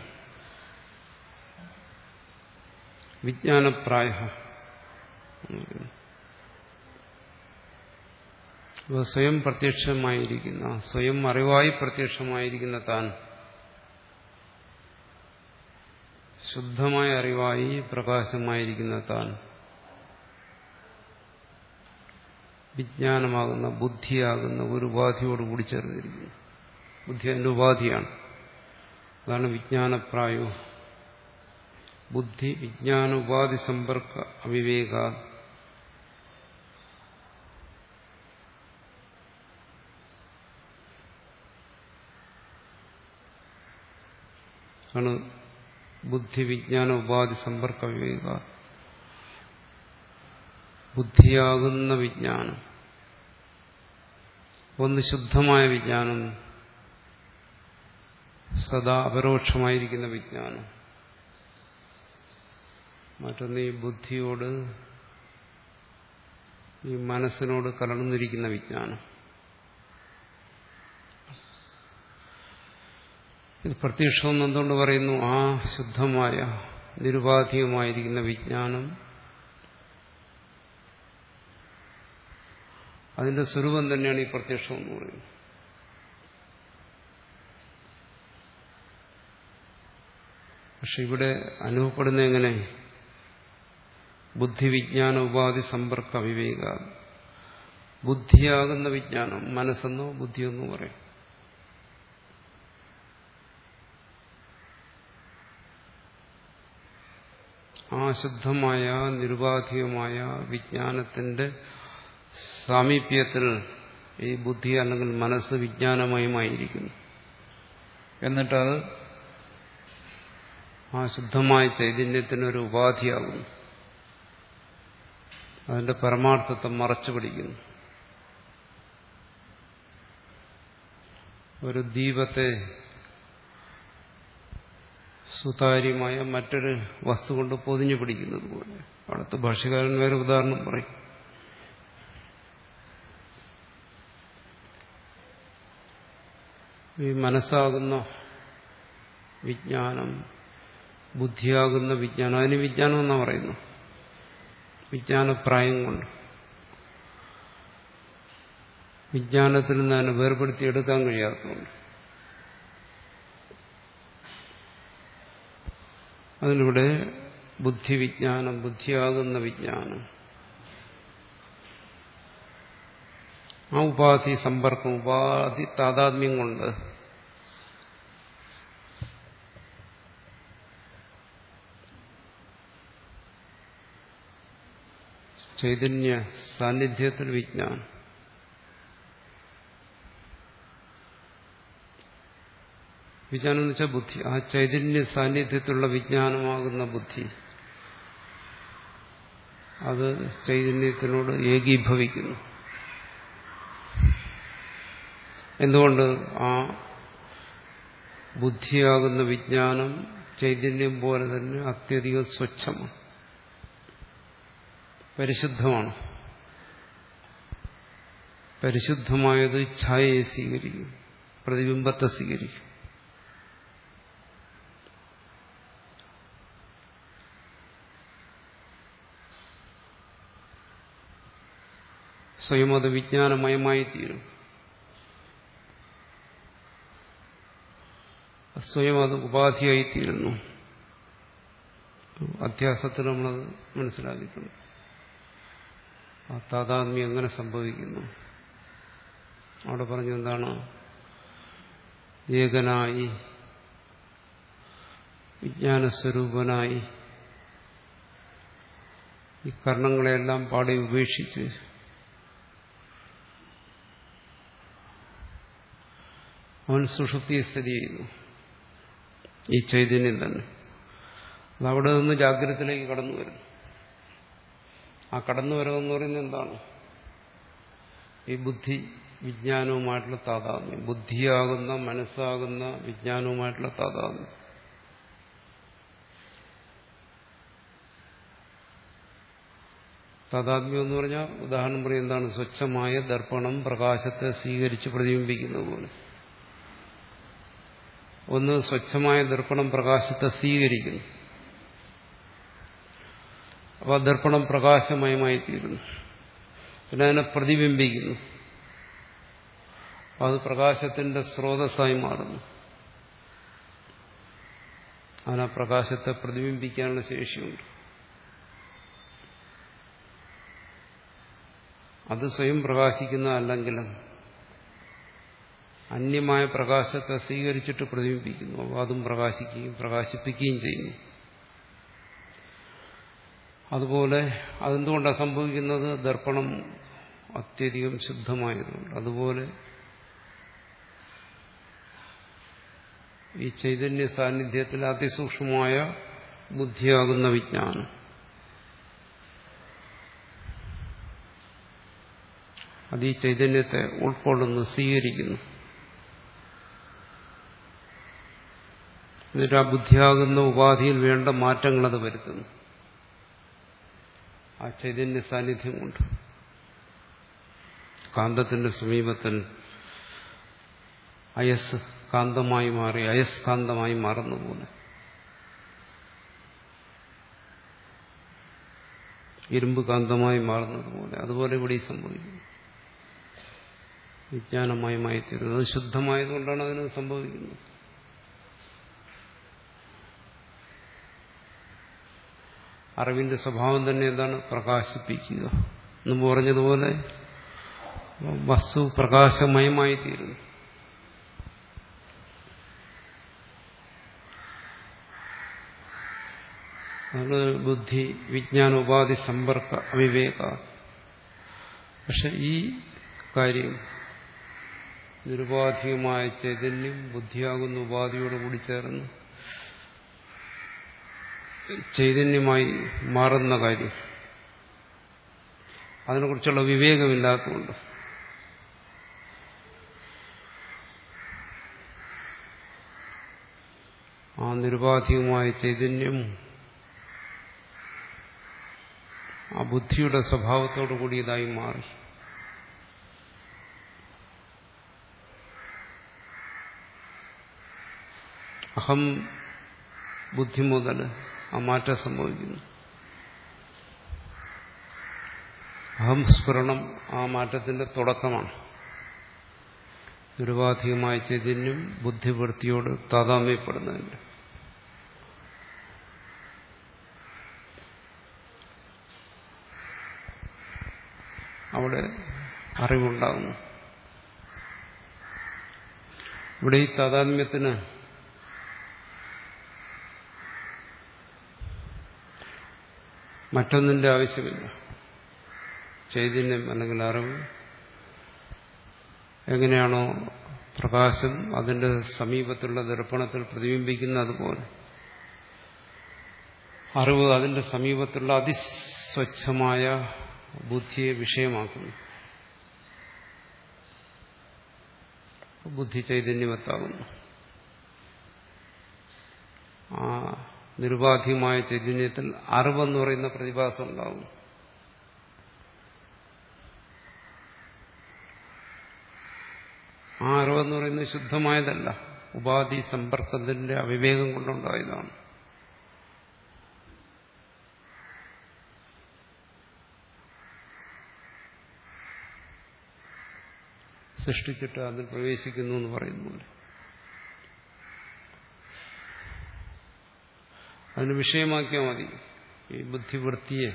വിജ്ഞാനപ്രായ സ്വയം പ്രത്യക്ഷമായിരിക്കുന്ന, സ്വയം അറിവായി പ്രത്യക്ഷമായിരിക്കുന്ന താൻ ശുദ്ധമായ അറിവായി പ്രകാശമായിരിക്കുന്ന താൻ വിജ്ഞാനമാകുന്ന ബുദ്ധിയാകുന്ന ഒരു ഉപാധിയോട് കൂടി ചേർന്നിരിക്കുന്നു. ബുദ്ധി അതിന്റെ ഉപാധിയാണ്. അതാണ് വിജ്ഞാനപ്രായോ. ബുദ്ധി വിജ്ഞാന ഉപാധി സമ്പർക്ക അവിവേക. ആണ് ബുദ്ധി വിജ്ഞാന ഉപാധി സമ്പർക്ക വിവേക. ബുദ്ധിയാകുന്ന വിജ്ഞാനം, ഒന്ന് ശുദ്ധമായ വിജ്ഞാനം, സദാ അപരോക്ഷമായിരിക്കുന്ന വിജ്ഞാനം. മറ്റൊന്ന് ഈ ബുദ്ധിയോട്, ഈ മനസ്സിനോട് കലർന്നിരിക്കുന്ന വിജ്ഞാനം. ഇത് പ്രത്യക്ഷമെന്ന് എന്തുകൊണ്ട് പറയുന്നു? ആ ശുദ്ധമായ നിരുപാധികമായിരിക്കുന്ന വിജ്ഞാനം അതിന്റെ സ്വരൂപം തന്നെയാണ് ഈ പ്രത്യക്ഷം എന്ന് പറയുന്നത്. പക്ഷെ ഇവിടെ അനുഭവപ്പെടുന്ന എങ്ങനെ? ബുദ്ധിവിജ്ഞാന ഉപാധി സമ്പർക്ക വിവേക. ബുദ്ധിയാകുന്ന വിജ്ഞാനം, മനസ്സെന്നോ ബുദ്ധിയെന്നോ പറയും. ആ ശുദ്ധമായ നിരുപാധികമായ വിജ്ഞാനത്തിന്റെ സാമീപ്യത്തിൽ ഈ ബുദ്ധി അല്ലെങ്കിൽ മനസ്സ് വിജ്ഞാനമയമായിരിക്കുന്നു. എന്നിട്ടത് ആ ശുദ്ധമായ ചൈതന്യത്തിനൊരു ഉപാധിയാകുന്നു. അതിന്റെ പരമാർത്ഥത്തെ മറച്ചു പിടിക്കുന്നു. ഒരു ദീപത്തെ സുതാര്യമായ മറ്റൊരു വസ്തു കൊണ്ട് പൊതിഞ്ഞു പിടിക്കുന്നത് പോലെ. അടുത്ത ഭാഷ്യകാരൻ വേറെ ഉദാഹരണം പറയും. ഈ മനസ്സാകുന്ന വിജ്ഞാനം, ബുദ്ധിയാകുന്ന വിജ്ഞാനം, അതിന് വിജ്ഞാനം എന്നാ പറയുന്നു. വിജ്ഞാനപ്രായം കൊണ്ട് വിജ്ഞാനത്തിൽ നിന്ന് അതിനെ വേർപെടുത്തിയെടുക്കാൻ കഴിയാത്തതുകൊണ്ട്. അതിലൂടെ ബുദ്ധിവിജ്ഞാനം, ബുദ്ധിയാകുന്ന വിജ്ഞാനം, ആ ഉപാധി സമ്പർക്കം, ഉപാധി താതാത്മ്യം കൊണ്ട് ചൈതന്യ സാന്നിധ്യത്തിൽ വിജ്ഞാനം, വിജ്ഞാനം എന്ന് വെച്ചാൽ ബുദ്ധി, ആ ചൈതന്യ സാന്നിധ്യത്തിലുള്ള വിജ്ഞാനമാകുന്ന ബുദ്ധി അത് ചൈതന്യത്തിനോട് ഏകീഭവിക്കുന്നു. എന്തുകൊണ്ട്? ആ ബുദ്ധിയാകുന്ന വിജ്ഞാനം ചൈതന്യം പോലെ തന്നെ അത്യധികം സ്വച്ഛമാണ്, പരിശുദ്ധമാണ്. പരിശുദ്ധമായത് ഛായയെ സ്വീകരിക്കും, പ്രതിബിംബത്തെ സ്വീകരിക്കും. സ്വയം അത് വിജ്ഞാനമയമായി തീരും. സ്വയം അത് ഉപാധിയായിത്തീരുന്നു. അധ്യാസത്തിൽ നമ്മളത് മനസ്സിലാക്കിയിട്ടുണ്ട്. ആ താതാത്മ്യം എങ്ങനെ സംഭവിക്കുന്നു? അവിടെ പറഞ്ഞു എന്താണ്? ഏകനായി വിജ്ഞാനസ്വരൂപനായി ഈ കർണങ്ങളെല്ലാം പാടെ ഉപേക്ഷിച്ച് അവൻ സുഷുപ്തിയെ സ്ഥിതി ചെയ്യുന്നു. ഈ ചൈതന്യം തന്നെ അതവിടെ നിന്ന് ജാഗ്രതത്തിലേക്ക് കടന്നു വരുന്നു. ആ കടന്നു വരവെന്ന് പറയുന്നത് എന്താണ്? ഈ ബുദ്ധി വിജ്ഞാനവുമായിട്ടുള്ള താതാത്മ്യം, ബുദ്ധിയാകുന്ന മനസ്സാകുന്ന വിജ്ഞാനവുമായിട്ടുള്ള താതാത്മ്യം. താതാത്മ്യം എന്ന് പറഞ്ഞാൽ ഉദാഹരണം പറയും എന്താണ്? സ്വച്ഛമായ ദർപ്പണം പ്രകാശത്തെ സ്വീകരിച്ച് പ്രതിബിംബിക്കുന്ന പോലെ. ഒന്ന് സ്വച്ഛമായ ദർപ്പണം പ്രകാശത്തെ സ്വീകരിക്കുന്നു, അപ്പോൾ ആ ദർപ്പണം പ്രകാശമയമായി തീരുന്നു. പിന്നെ അതിനെ പ്രതിബിംബിക്കുന്നു, അത് പ്രകാശത്തിന്റെ സ്രോതസ്സായി മാറുന്നു. അതിന് ആ പ്രകാശത്തെ പ്രതിബിംബിക്കാനുള്ള ശേഷിയുണ്ട്. അത് സ്വയം പ്രകാശിക്കുന്നതല്ലെങ്കിലും അന്യമായ പ്രകാശത്തെ സ്വീകരിച്ചിട്ട് പ്രതിബിംബിക്കുന്നു. അപ്പോൾ അതും പ്രകാശിക്കുകയും പ്രകാശിപ്പിക്കുകയും ചെയ്യുന്നു. അതുപോലെ അതെന്തുകൊണ്ടാണ് സംഭവിക്കുന്നത്? ദർപ്പണം അത്യധികം ശുദ്ധമായതുകൊണ്ട്. അതുപോലെ ഈ ചൈതന്യ സാന്നിധ്യത്തിൽ അതിസൂക്ഷ്മമായ ബുദ്ധിയാകുന്ന വിജ്ഞാനം അത് ഈ ചൈതന്യത്തെ ഉൾക്കൊള്ളുന്നു, സ്വീകരിക്കുന്നു. എന്നിട്ട് ആ ബുദ്ധിയാകുന്ന ഉപാധിയിൽ വേണ്ട മാറ്റങ്ങളത് വരുത്തുന്നു ആ ചൈതന്യ സാന്നിധ്യം കൊണ്ട്. കാന്തത്തിന്റെ സമീപത്തിൽ അയസ് കാന്തമായി മാറി അയസ്കാന്തമായി മാറുന്ന പോലെ, ഇരുമ്പ് കാന്തമായി മാറുന്നത് പോലെ, അതുപോലെ ഇവിടെ സംഭവിക്കുന്നു. വിജ്ഞാനമയമായി തീരുന്നത് ശുദ്ധമായതുകൊണ്ടാണ് അതിന് സംഭവിക്കുന്നത്. അറിവിന്റെ സ്വഭാവം തന്നെ എന്താണ്? പ്രകാശിപ്പിക്കുക. എന്ന് പറഞ്ഞതുപോലെ വസ്തു പ്രകാശമയമായി തീരുന്നു. അത് ബുദ്ധി വിജ്ഞാന ഉപാധി സമ്പർക്ക അവിവേക. പക്ഷെ ഈ കാര്യം നിരുപാധികമായ ചൈതന്യം ബുദ്ധിയാകുന്ന ഉപാധിയോട് കൂടി ചേർന്ന് ചൈതന്യമായി മാറുന്ന കാര്യം, അതിനെക്കുറിച്ചുള്ള വിവേകമില്ലാത്തതുകൊണ്ട് ആ നിരുപാധികമായ ചൈതന്യം ആ ബുദ്ധിയുടെ സ്വഭാവത്തോടു കൂടിയതായി മാറി. അഹം ബുദ്ധി മുതൽ ആ മാറ്റം സംഭവിക്കുന്നു. അഹം സ്ഫുരണം ആ മാറ്റത്തിന്റെ തുടക്കമാണ്. നിരുപാധികമായ ചൈതന്യം ബുദ്ധിവൃത്തിയോട് താതാമ്യപ്പെടുന്നതിന്റെ. അവിടെ അറിവുണ്ടാകുന്നു. ഇവിടെ ഈ താതാത്മ്യത്തിന് മറ്റൊന്നിന്റെ ആവശ്യമില്ല. ചൈതന്യം അല്ലെങ്കിൽ അറിവ് എങ്ങനെയാണോ പ്രകാശം അതിന്റെ സമീപത്തുള്ള ദർപ്പണത്തിൽ പ്രതിബിംബിക്കുന്ന അതുപോലെ അറിവ് അതിന്റെ സമീപത്തുള്ള അതിസ്വച്ഛമായ ബുദ്ധിയെ വിഷയമാക്കുന്നു. ബുദ്ധി ചൈതന്യമത്താകുന്നു. ആ നിരുപാധികമായ ചൈതന്യത്തിൽ അറിവെന്ന് പറയുന്ന പ്രതിഭാസം ഉണ്ടാകുന്നു. ആ അറിവെന്ന് പറയുന്നത് ശുദ്ധമായതല്ല, ഉപാധി സമ്പർക്കത്തിന്റെ അവിവേകം കൊണ്ടുണ്ടായതാണ്. സൃഷ്ടിച്ചിട്ട് അതിൽ പ്രവേശിക്കുന്നു എന്ന് പറയുന്നുണ്ട്. അതിന് വിഷയമാക്കിയാൽ മതി. ഈ ബുദ്ധിവൃത്തിയെ,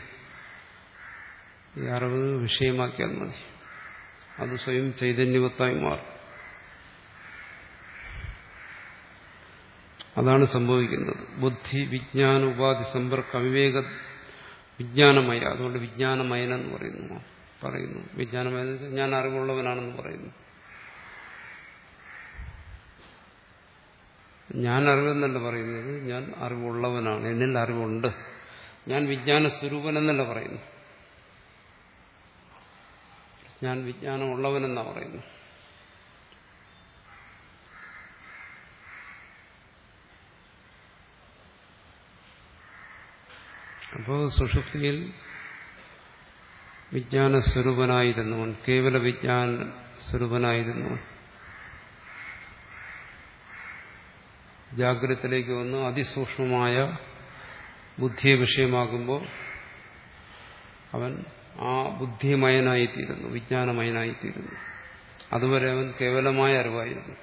ഈ അറിവ് വിഷയമാക്കിയാൽ മതി. അത് സ്വയം ചൈതന്യവത്തായി മാറും. അതാണ് സംഭവിക്കുന്നത്. ബുദ്ധി വിജ്ഞാന ഉപാധി സമ്പർക്ക അവിവേക വിജ്ഞാനമയ. അതുകൊണ്ട് വിജ്ഞാനമയനെന്ന് പറയുന്നു പറയുന്നു വിജ്ഞാനമയെന്ന് വെച്ചാൽ ഞാൻ അറിവുള്ളവനാണെന്ന് പറയുന്നു. ഞാൻ അറിവെന്നല്ല പറയുന്നത്, ഞാൻ അറിവുള്ളവനാണ്, എന്നിൽ അറിവുണ്ട്, ഞാൻ വിജ്ഞാന സ്വരൂപനെന്നല്ല പറയുന്നു, ഞാൻ വിജ്ഞാനമുള്ളവനെന്നാ പറയുന്നു. അപ്പോൾ സുഷുപ്തിയിൽ വിജ്ഞാന സ്വരൂപനായിരുന്നവൻ, കേവല വിജ്ഞാന സ്വരൂപനായിരുന്നവൻ ജാഗ്രതത്തിലേക്ക് വന്ന് അതിസൂക്ഷ്മമായ ബുദ്ധിയെ വിഷയമാകുമ്പോൾ അവൻ ആ ബുദ്ധിമയനായിത്തീരുന്നു, വിജ്ഞാനമയനായിത്തീരുന്നു. അതുവരെ അവൻ കേവലമായ അറിവായിരുന്നു.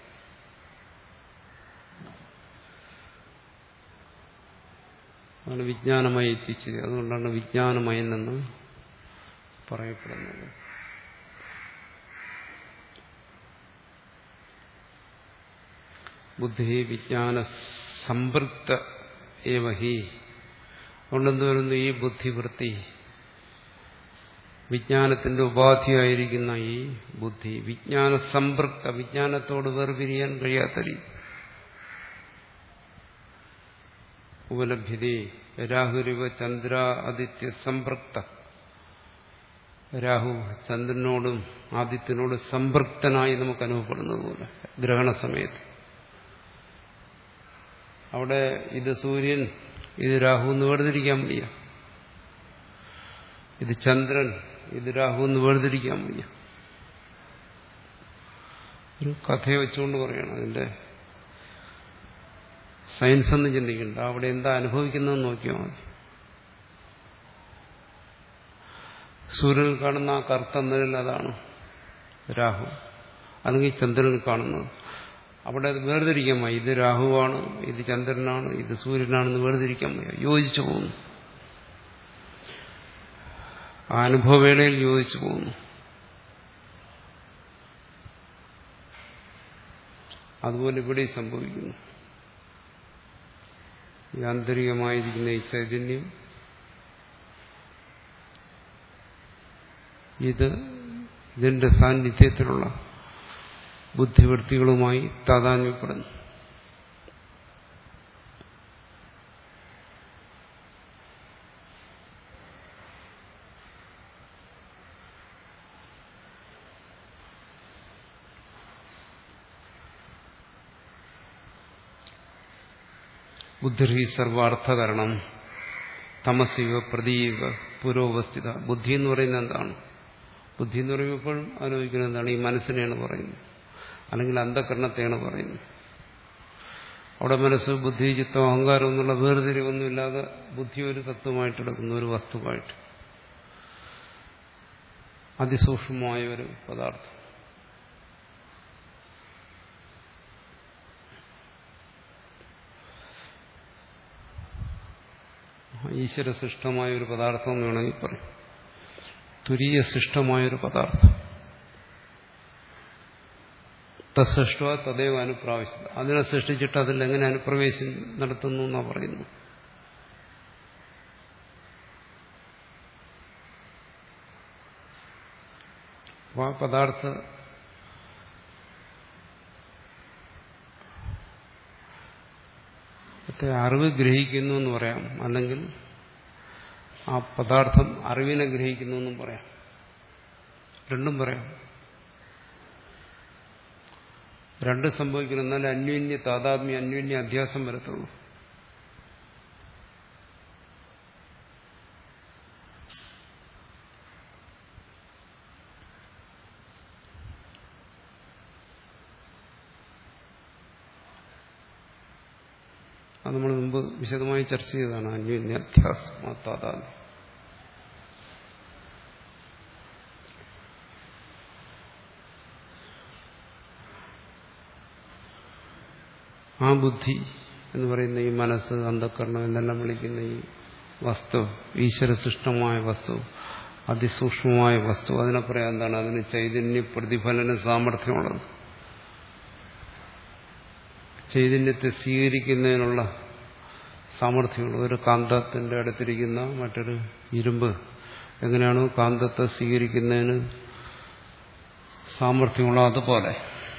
അവന് വിജ്ഞാനമായി എത്തിച്ചത്. അതുകൊണ്ടാണ് വിജ്ഞാനമയൻ എന്ന് പറയപ്പെടുന്നത്. ബുദ്ധി വിജ്ഞാന സമ്പൃക്ത ഏവഹി. അതുകൊണ്ടെന്ത് വരുന്നു? ഈ ബുദ്ധിവൃത്തി, വിജ്ഞാനത്തിന്റെ ഉപാധിയായിരിക്കുന്ന ഈ ബുദ്ധി വിജ്ഞാന സമ്പൃക്ത, വിജ്ഞാനത്തോട് വേർപിരിയാൻ കഴിയാത്ത രീതി. ഉപലഭ്യതേ രാഹുരിവ ചന്ദ്ര ആദിത്യ സമ്പൃക്ത. രാഹു ചന്ദ്രനോടും ആദിത്യനോടും സമ്പൃക്തനായി നമുക്ക് അനുഭവപ്പെടുന്നത് പോലെ ഗ്രഹണ സമയത്ത്. അവിടെ ഇത് സൂര്യൻ, ഇത് രാഹു എന്ന് വേർതിരിക്കാൻ വയ്യ. ഇത് ചന്ദ്രൻ, ഇത് രാഹു എന്ന് വേർതിരിക്കാൻ വയ്യ. ഒരു കഥയെ വെച്ചുകൊണ്ട് പറയണം. അതിന്റെ സയൻസ് ഒന്നും ചിന്തിക്കണ്ട. അവിടെ എന്താ അനുഭവിക്കുന്നതെന്ന് നോക്കിയാൽ മതി. സൂര്യനിൽ കാണുന്ന ആ കറുത്ത നിഴൽ അതാണ് രാഹു, അല്ലെങ്കിൽ ചന്ദ്രനിൽ കാണുന്നത്. അവിടെ അത് വേർതിരിക്കാൻ വയ്യ. ഇത് രാഹുവാണ്, ഇത് ചന്ദ്രനാണ്, ഇത് സൂര്യനാണെന്ന് വേർതിരിക്കാൻ വയ്യ. യോജിച്ചു പോകുന്നു. ആ അനുഭവവേളയിൽ യോജിച്ചു പോകുന്നു. അതുപോലെ ഇവിടെ സംഭവിക്കുന്നു. യാന്ത്രികമായിരിക്കുന്ന ഈ ചൈതന്യം ഇത് ഇതിന്റെ സാന്നിധ്യത്തിലുള്ള ബുദ്ധിവൃത്തികളുമായി താതാത്മ്യപ്പെടുന്നു. ബുദ്ധി സർവാർത്ഥകരണം തമസിവ പ്രതീക പുരോവസ്ഥിത. ബുദ്ധി എന്ന് പറയുന്നത് എന്താണ്? ബുദ്ധി എന്ന് പറയുമ്പോൾ എപ്പോഴും ആലോചിക്കുന്നത് എന്താണ്? ഈ മനസ്സിനെയാണ് പറയുന്നത്, അല്ലെങ്കിൽ അന്ധകരണത്തെയാണ് പറയുന്നത്. അവിടെ മനസ്സ്, ബുദ്ധി, ചിത്തം, അഹങ്കാരം എന്നുള്ള വേർതിരിവൊന്നുമില്ലാതെ ബുദ്ധി ഒരു തത്വമായിട്ടെടുക്കുന്ന ഒരു വസ്തുവായിട്ട്, അതിസൂക്ഷ്മമായ ഒരു പദാർത്ഥം. ഈശ്വരസൃഷ്ടമായ ഒരു പദാർത്ഥം എന്ന് വേണമെങ്കിൽ പറയും. തുരീയസൃഷ്ടമായൊരു പദാർത്ഥം. തത്സൃഷ്ട തദൈവ അനുപ്രാവശ്യത. അതിനെ സൃഷ്ടിച്ചിട്ട് അതിൽ എങ്ങനെ അനുപ്രവേശം നടത്തുന്നു എന്നാണ് പറയുന്നു. അപ്പോൾ ആ പദാർത്ഥ അറിവ് ഗ്രഹിക്കുന്നു എന്ന് പറയാം, അല്ലെങ്കിൽ ആ പദാർത്ഥം അറിവിനെ ഗ്രഹിക്കുന്നു എന്നും പറയാം. രണ്ടും പറയാം. രണ്ടും സംഭവിക്കണം, എന്നാലും അന്യോന്യ താതാത്മ്യം, അന്യോന്യ അധ്യാസം വരത്തുള്ളൂ. അത് നമ്മൾ മുമ്പ് വിശദമായി ചർച്ച ചെയ്തതാണ്. അന്യോന്യ അധ്യാസം, താതാത്മ്യം. ആ ബുദ്ധി എന്ന് പറയുന്ന ഈ മനസ്സ്, അന്ധക്കരണം എന്നെല്ലാം വിളിക്കുന്ന ഈ വസ്തു, ഈശ്വരസൃഷ്ടമായ വസ്തു, അതിസൂക്ഷ്മമായ വസ്തു, അതിനെ പറയാൻ എന്താണ്? അതിന് ചൈതന്യ പ്രതിഫലന സാമർഥ്യമുള്ളത്. ചൈതന്യത്തെ സ്വീകരിക്കുന്നതിനുള്ള സാമർഥ്യമുള്ളത്. ഒരു കാന്തത്തിന്റെ അടുത്തിരിക്കുന്ന മറ്റൊരു ഇരുമ്പ് എങ്ങനെയാണോ കാന്തത്തെ സ്വീകരിക്കുന്നതിന് സാമർഥ്യമുള്ള അതുപോലെ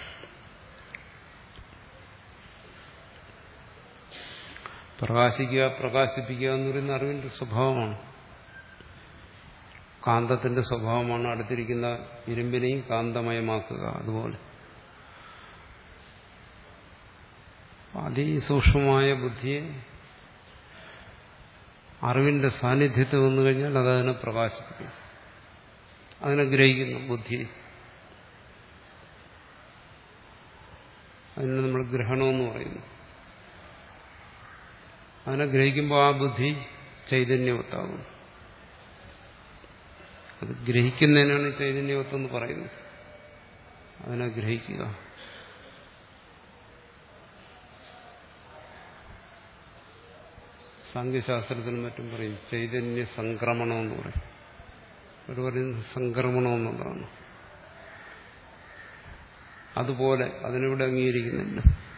പ്രകാശിക്കുക, പ്രകാശിപ്പിക്കുക എന്ന് പറയുന്ന അറിവിന്റെ സ്വഭാവമാണ്. കാന്തത്തിന്റെ സ്വഭാവമാണ് അടുത്തിരിക്കുന്ന ഇരുമ്പിനെയും കാന്തമയമാക്കുക. അതുപോലെ അതിസൂക്ഷ്മമായ ബുദ്ധിയെ അറിവിന്റെ സാന്നിധ്യത്തിൽ വന്നു കഴിഞ്ഞാൽ അതതിനെ പ്രകാശിപ്പിക്കും, അതിനെ ഗ്രഹിക്കുന്നു ബുദ്ധിയെ. അതിനെ നമ്മൾ ഗ്രഹണമെന്ന് പറയുന്നു. അതിനെ ഗ്രഹിക്കുമ്പോൾ ആ ബുദ്ധി ചൈതന്യവത്താകുന്നു. അത് ഗ്രഹിക്കുന്നതിനാണ് ചൈതന്യവത്തെന്ന് പറയുന്നത്. അതിനെ ഗ്രഹിക്കുക. സാങ്കേശാസ്ത്രത്തിനും മറ്റും പറയും ചൈതന്യ സംക്രമണം എന്ന് പറയും. അവർ പറയുന്നത് സംക്രമണം എന്നുള്ളതാണ്. അതുപോലെ അതിനിവിടെ അംഗീകരിക്കുന്നില്ല.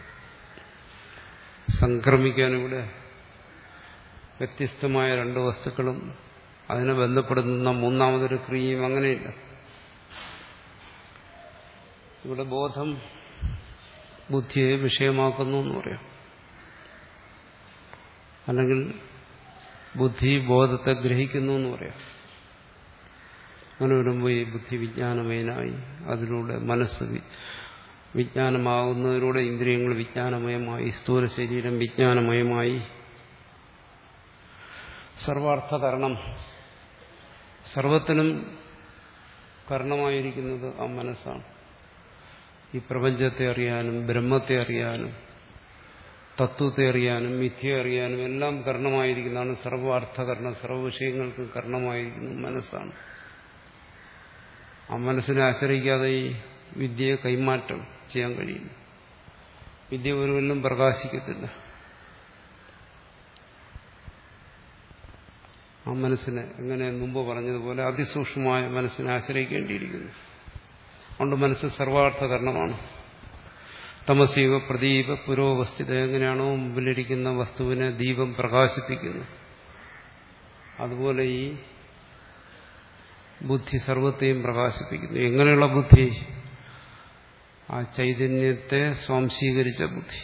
സംക്രമിക്കാനിവിടെ വ്യത്യസ്തമായ രണ്ട് വസ്തുക്കളും അതിനെ ബന്ധപ്പെടുന്ന മൂന്നാമതൊരു ക്രിയയും അങ്ങനെയില്ല. ഇവിടെ ബോധം ബുദ്ധിയെ വിഷയമാക്കുന്നു എന്ന് പറയാം, അല്ലെങ്കിൽ ബുദ്ധി ബോധത്തെ ഗ്രഹിക്കുന്നു എന്ന് പറയാം. അങ്ങനെ വരുമ്പോൾ ഈ ബുദ്ധി വിജ്ഞാനമയനായി, അതിലൂടെ മനസ്സ് വിജ്ഞാനമാകുന്നതിലൂടെ ഇന്ദ്രിയങ്ങൾ വിജ്ഞാനമയമായി, സ്ഥൂല ശരീരം വിജ്ഞാനമയമായി. സർവാർത്ഥകരണം, സർവത്തിനും കരണമായിരിക്കുന്നത് ആ മനസ്സാണ്. ഈ പ്രപഞ്ചത്തെ അറിയാനും ബ്രഹ്മത്തെ അറിയാനും തത്വത്തെ അറിയാനും മിഥ്യ അറിയാനും എല്ലാം കരണമായിരിക്കുന്നതാണ് സർവാർത്ഥകരണം. സർവ്വ വിഷയങ്ങൾക്കും കരണമായിരിക്കുന്നത് മനസ്സാണ്. ആ മനസ്സിനെ ആശ്രയിക്കാതെ ഈ വിദ്യയെ കൈമാറ്റം ചെയ്യാൻ കഴിയില്ല. വിദ്യ ഒരുവരിലും പ്രകാശിക്കത്തില്ല. ആ മനസ്സിനെ എങ്ങനെ മുമ്പ് പറഞ്ഞതുപോലെ അതിസൂക്ഷ്മമായ മനസ്സിനെ ആശ്രയിക്കേണ്ടിയിരിക്കുന്നു. അതുകൊണ്ട് മനസ്സ് സർവാർത്ഥകരണമാണ്. തമസീവ പ്രദീപ പുരോവസ്ഥിത. എങ്ങനെയാണോ മുമ്പിലിരിക്കുന്ന വസ്തുവിനെ ദീപം പ്രകാശിപ്പിക്കുന്നു, അതുപോലെ ഈ ബുദ്ധി സർവത്തെയും പ്രകാശിപ്പിക്കുന്നു. എങ്ങനെയുള്ള ബുദ്ധി? ആ ചൈതന്യത്തെ സ്വാംശീകരിച്ച ബുദ്ധി.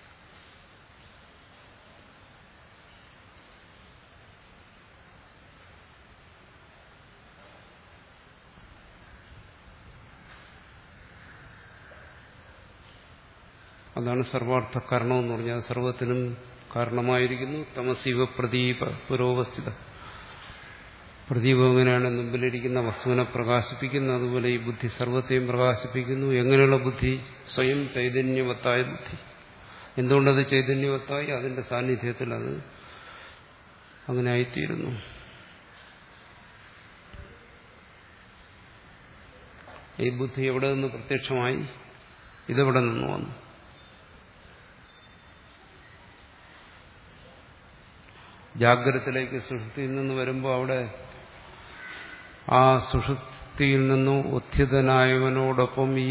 അതാണ് സർവാർത്ഥ കാരണം എന്ന് പറഞ്ഞാൽ സർവത്തിനും കാരണമായിരിക്കുന്നു. തമസീവ പ്രദീപ പുരോവസ്ഥിത. പ്രദീപം എങ്ങനെയാണ് മുമ്പിലിരിക്കുന്ന വസ്തുവിനെ പ്രകാശിപ്പിക്കുന്നത്, അതുപോലെ ഈ ബുദ്ധി സർവത്തെയും പ്രകാശിപ്പിക്കുന്നു. എങ്ങനെയുള്ള ബുദ്ധി? സ്വയം ചൈതന്യവത്തായ ബുദ്ധി. എന്തുകൊണ്ടത് ചൈതന്യവത്തായി? അതിന്റെ സാന്നിധ്യത്തിൽ അത് അങ്ങനെ ആയിത്തീരുന്നു. ഈ ബുദ്ധി എവിടെ നിന്ന് പ്രത്യക്ഷമായി? ഇതെവിടെ നിന്ന് വന്നു? ജാഗ്രതത്തിലേക്ക് സുഷുപ്തിയിൽ നിന്ന് വരുമ്പോൾ അവിടെ ആ സുഷുപ്തിയിൽ നിന്നും ഉത്ഥിതനായവനോടൊപ്പം ഈ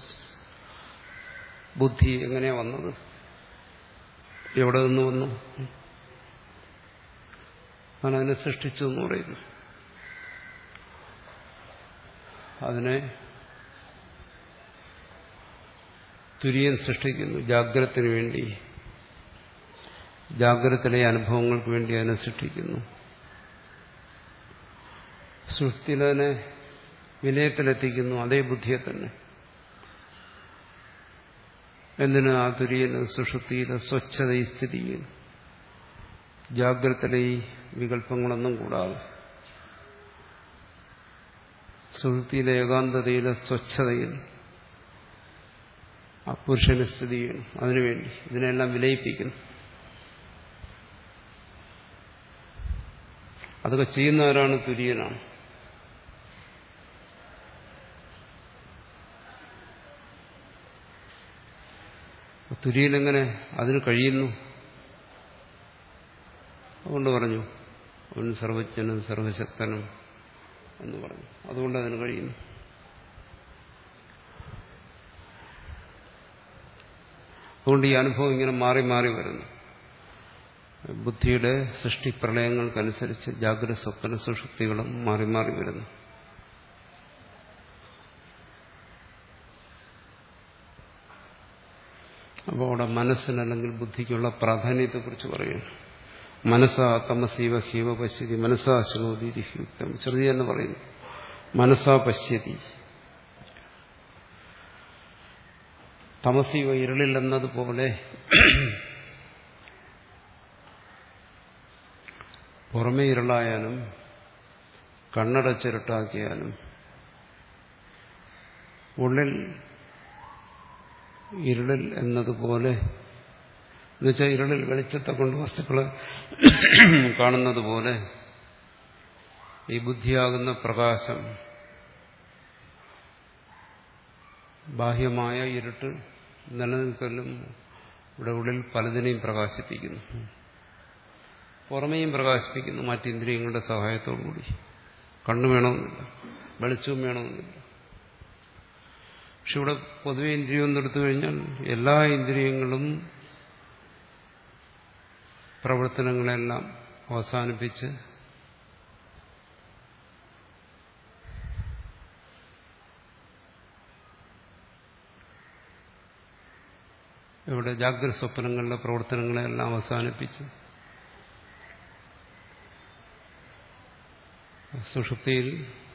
ബുദ്ധി എങ്ങനെയാ വന്നത്? എവിടെ നിന്ന് വന്നു? ആണ് അതിനെ സൃഷ്ടിച്ചു എന്ന് പറയുന്നു. അതിനെ തുര്യൻ സൃഷ്ടിക്കുന്നു. ജാഗ്രതത്തിന് വേണ്ടി, ജാഗ്രതയിലെ അനുഭവങ്ങൾക്ക് വേണ്ടി അതിനെ സൃഷ്ടിക്കുന്നു. സുഷുപ്തിയിലതിനെ വിനയത്തിലെത്തിക്കുന്നു. അതേ ബുദ്ധിയെ തന്നെ. എന്തിന്? ആ തുര്യന് സുഷുപ്തിയിലെ സ്വച്ഛതയിൽ സ്ഥിതി ചെയ്യുന്നു. ജാഗ്രതയിലെ ഈ വികല്പങ്ങളൊന്നും കൂടാതെ സുഷുപ്തിയിലെ ഏകാന്തതയിലെ സ്വച്ഛതയിൽ ആ പുരുഷന് സ്ഥിതി ചെയ്യണം. അതിനുവേണ്ടി ഇതിനെല്ലാം വിലയിപ്പിക്കുന്നു. അതൊക്കെ ചെയ്യുന്നവരാണ് തുര്യനാണ്. തുര്യനെങ്ങനെ അതിന് കഴിയുന്നു? അതുകൊണ്ട് പറഞ്ഞു അവൻ സർവജ്ഞനും സർവശക്തനും എന്ന് പറഞ്ഞു. അതുകൊണ്ട് അതിന് കഴിയുന്നു. അതുകൊണ്ട് ഈ അനുഭവം ഇങ്ങനെ മാറി മാറി വരുന്നു. ബുദ്ധിയുടെ സൃഷ്ടിപ്രളയങ്ങൾക്കനുസരിച്ച് ജാഗ്രത സ്വപ്ന സുഷുപ്തികളും മാറി മാറി വരുന്നു. അപ്പോൾ അവിടെ മനസ്സിന് അല്ലെങ്കിൽ ബുദ്ധിക്കുള്ള പ്രാധാന്യത്തെക്കുറിച്ച് പറയുന്നു. മനസ്സാ തമസീവ ഹീവ പശ്യതി മനസ്സാ ശൃണോതി യുക്തം. ശ്രുതി എന്ന് പറയുന്നു മനസ്സാ പശ്യതി. തമസീവ ഇരുളിൽ എന്നതുപോലെ പുറമേ ഇരുളായാലും കണ്ണടച്ചിരട്ടാക്കിയാലും ഉള്ളിൽ ഇരുളിൽ എന്നതുപോലെ, എന്നുവെച്ചാൽ ഇരുളിൽ വെളിച്ചത്തെ കൊണ്ട് വസ്തുക്കളെ കാണുന്നത് പോലെ ഈ ബുദ്ധിയാകുന്ന പ്രകാശം ബാഹ്യമായ ഇരുട്ട് നിലനിൽക്കലും ഇവിടെ ഉള്ളിൽ പലതിനെയും പ്രകാശിപ്പിക്കുന്നു. പുറമേയും പ്രകാശിപ്പിക്കുന്നു മറ്റിന്ദ്രിയങ്ങളുടെ സഹായത്തോടുകൂടി. കണ്ണു വേണമെന്നില്ല, വെളിച്ചവും വേണമെന്നില്ല. പക്ഷെ ഇവിടെ പൊതുവെ ഇന്ദ്രിയം എന്നെടുത്തു കഴിഞ്ഞാൽ എല്ലാ ഇന്ദ്രിയങ്ങളും പ്രവർത്തനങ്ങളെല്ലാം അവസാനിപ്പിച്ച് ഇവിടെ ജാഗ്രത സ്വപ്നങ്ങളുടെ പ്രവർത്തനങ്ങളെല്ലാം അവസാനിപ്പിച്ച് സുഷുപ്തിയിൽ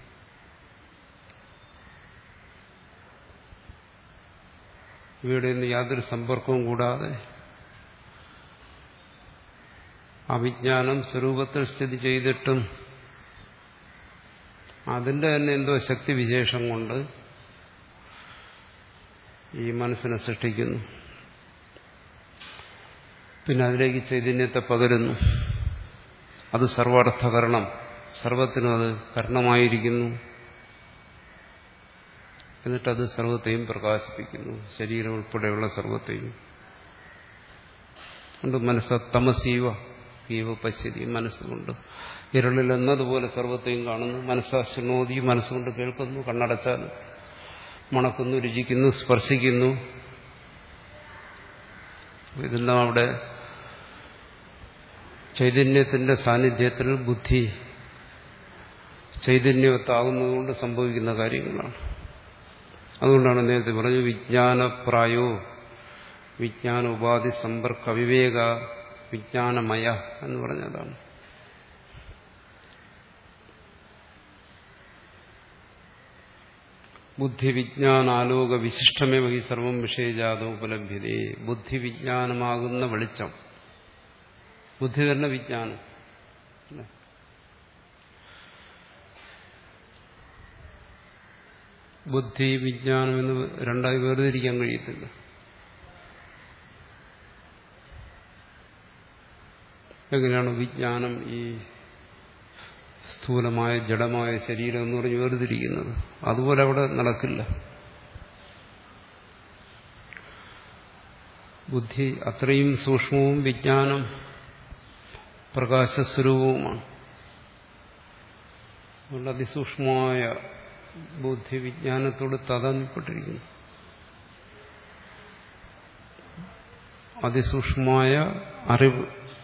ഇവയുടെ നിന്ന് യാതൊരു സമ്പർക്കവും കൂടാതെ അവിജ്ഞാനം സ്വരൂപത്തിൽ സ്ഥിതി ചെയ്തിട്ടും അതിന്റെ തന്നെ എന്തോ ശക്തിവിശേഷം കൊണ്ട് ഈ മനസ്സിനെ സൃഷ്ടിക്കുന്നു. പിന്നെ അതിലേക്ക് ചൈതന്യത്തെ പകരുന്നു. അത് സർവാർത്ഥകരണം, സർവത്തിനും അത് കരണമായിരിക്കുന്നു. എന്നിട്ടത് സർവത്തെയും പ്രകാശിപ്പിക്കുന്നു, ശരീരം ഉൾപ്പെടെയുള്ള സർവത്തെയും. അതുകൊണ്ട് മനസ്സ തമസീവ ഹീവ പശ്യതി, മനസ്സുകൊണ്ട് ഇരുളിൽ എന്നതുപോലെ സർവത്തെയും കാണുന്നു. മനസ്സാ ശൃണോതി, മനസ്സുകൊണ്ട് കേൾക്കുന്നു, കണ്ണടച്ചാൽ മണക്കുന്നു, രുചിക്കുന്നു, സ്പർശിക്കുന്നു. ഇതെല്ലാം അവിടെ ചൈതന്യത്തിന്റെ സാന്നിധ്യത്തിൽ ബുദ്ധി ചൈതന്യവത്താകുന്നതുകൊണ്ട് സംഭവിക്കുന്ന കാര്യങ്ങളാണ്. അതുകൊണ്ടാണ് നേരത്തെ പറഞ്ഞു വിജ്ഞാനപ്രായോ വിജ്ഞാന ഉപാധി സമ്പർക്ക വിവേക വിജ്ഞാനമയ എന്ന് പറഞ്ഞതാണ്. ബുദ്ധി വിജ്ഞാനാലോക വിശിഷ്ടമേ വഹി സർവം വിഷയജാതോ ഉപലഭ്യതേ. ബുദ്ധി വിജ്ഞാനമാകുന്ന വെളിച്ചം, ബുദ്ധി തന്നെ വിജ്ഞാനം. ബുദ്ധി വിജ്ഞാനം എന്ന് രണ്ടായി വേർതിരിക്കാൻ കഴിയത്തില്ല. എങ്ങനെയാണ് വിജ്ഞാനം ഈ സ്ഥൂലമായ ജഡമായ ശരീരം എന്ന് പറഞ്ഞ് വേർതിരിക്കുന്നത്? അതുപോലെ അവിടെ നടക്കില്ല. ബുദ്ധി അത്രയും സൂക്ഷ്മവും വിജ്ഞാനം പ്രകാശസ്വരൂപവുമാണ്. അതുകൊണ്ട് അതിസൂക്ഷ്മമായ ബുദ്ധി വിജ്ഞാനത്തോട് താതാത്മ്യപ്പെട്ടിരിക്കുന്നു. അതിസൂക്ഷ്മമായ അറിവ്,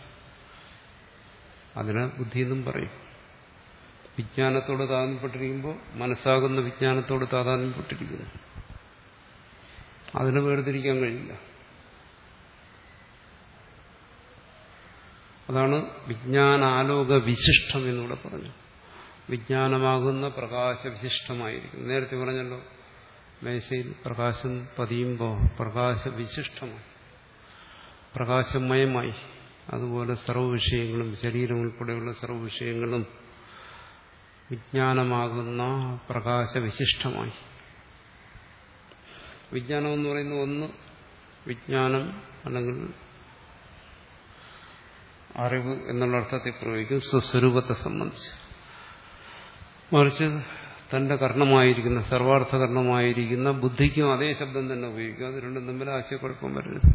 അതിനെ ബുദ്ധി എന്നും പറയും. വിജ്ഞാനത്തോട് താതാത്മ്യപ്പെട്ടിരിക്കുമ്പോൾ മനസ്സാകുന്ന വിജ്ഞാനത്തോട് താതാത്മ്യപ്പെട്ടിരിക്കുന്നു. അതിനെ വേർതിരിക്കാൻ കഴിയില്ല. അതാണ് വിജ്ഞാനാലോക വിശിഷ്ടം എന്നിവിടെ പറഞ്ഞു. വിജ്ഞാനമാകുന്ന പ്രകാശവിശിഷ്ടമായിരിക്കും. നേരത്തെ പറഞ്ഞല്ലോ, മേശയിൽ പ്രകാശം പതിയുമ്പോൾ പ്രകാശവിശിഷ്ടമായി, പ്രകാശമയമായി. അതുപോലെ സർവ്വവിഷയങ്ങളും, ശരീരം ഉൾപ്പെടെയുള്ള സർവ്വവിഷയങ്ങളും വിജ്ഞാനമാകുന്ന പ്രകാശവിശിഷ്ടമായി. വിജ്ഞാനം എന്ന് പറയുന്ന ഒന്ന് വിജ്ഞാനം അല്ലെങ്കിൽ അറിവ് എന്നുള്ള അർത്ഥത്തിൽ പ്രയോഗിക്കും സ്വസ്വരൂപത്തെ സംബന്ധിച്ച്. മറിച്ച് തന്റെ കർണമായിരിക്കുന്ന സർവാർത്ഥകർണമായിരിക്കുന്ന ബുദ്ധിക്കും അതേ ശബ്ദം തന്നെ ഉപയോഗിക്കും. അത് രണ്ടും തമ്മിൽ ആശയക്കുഴപ്പം വരരുത്.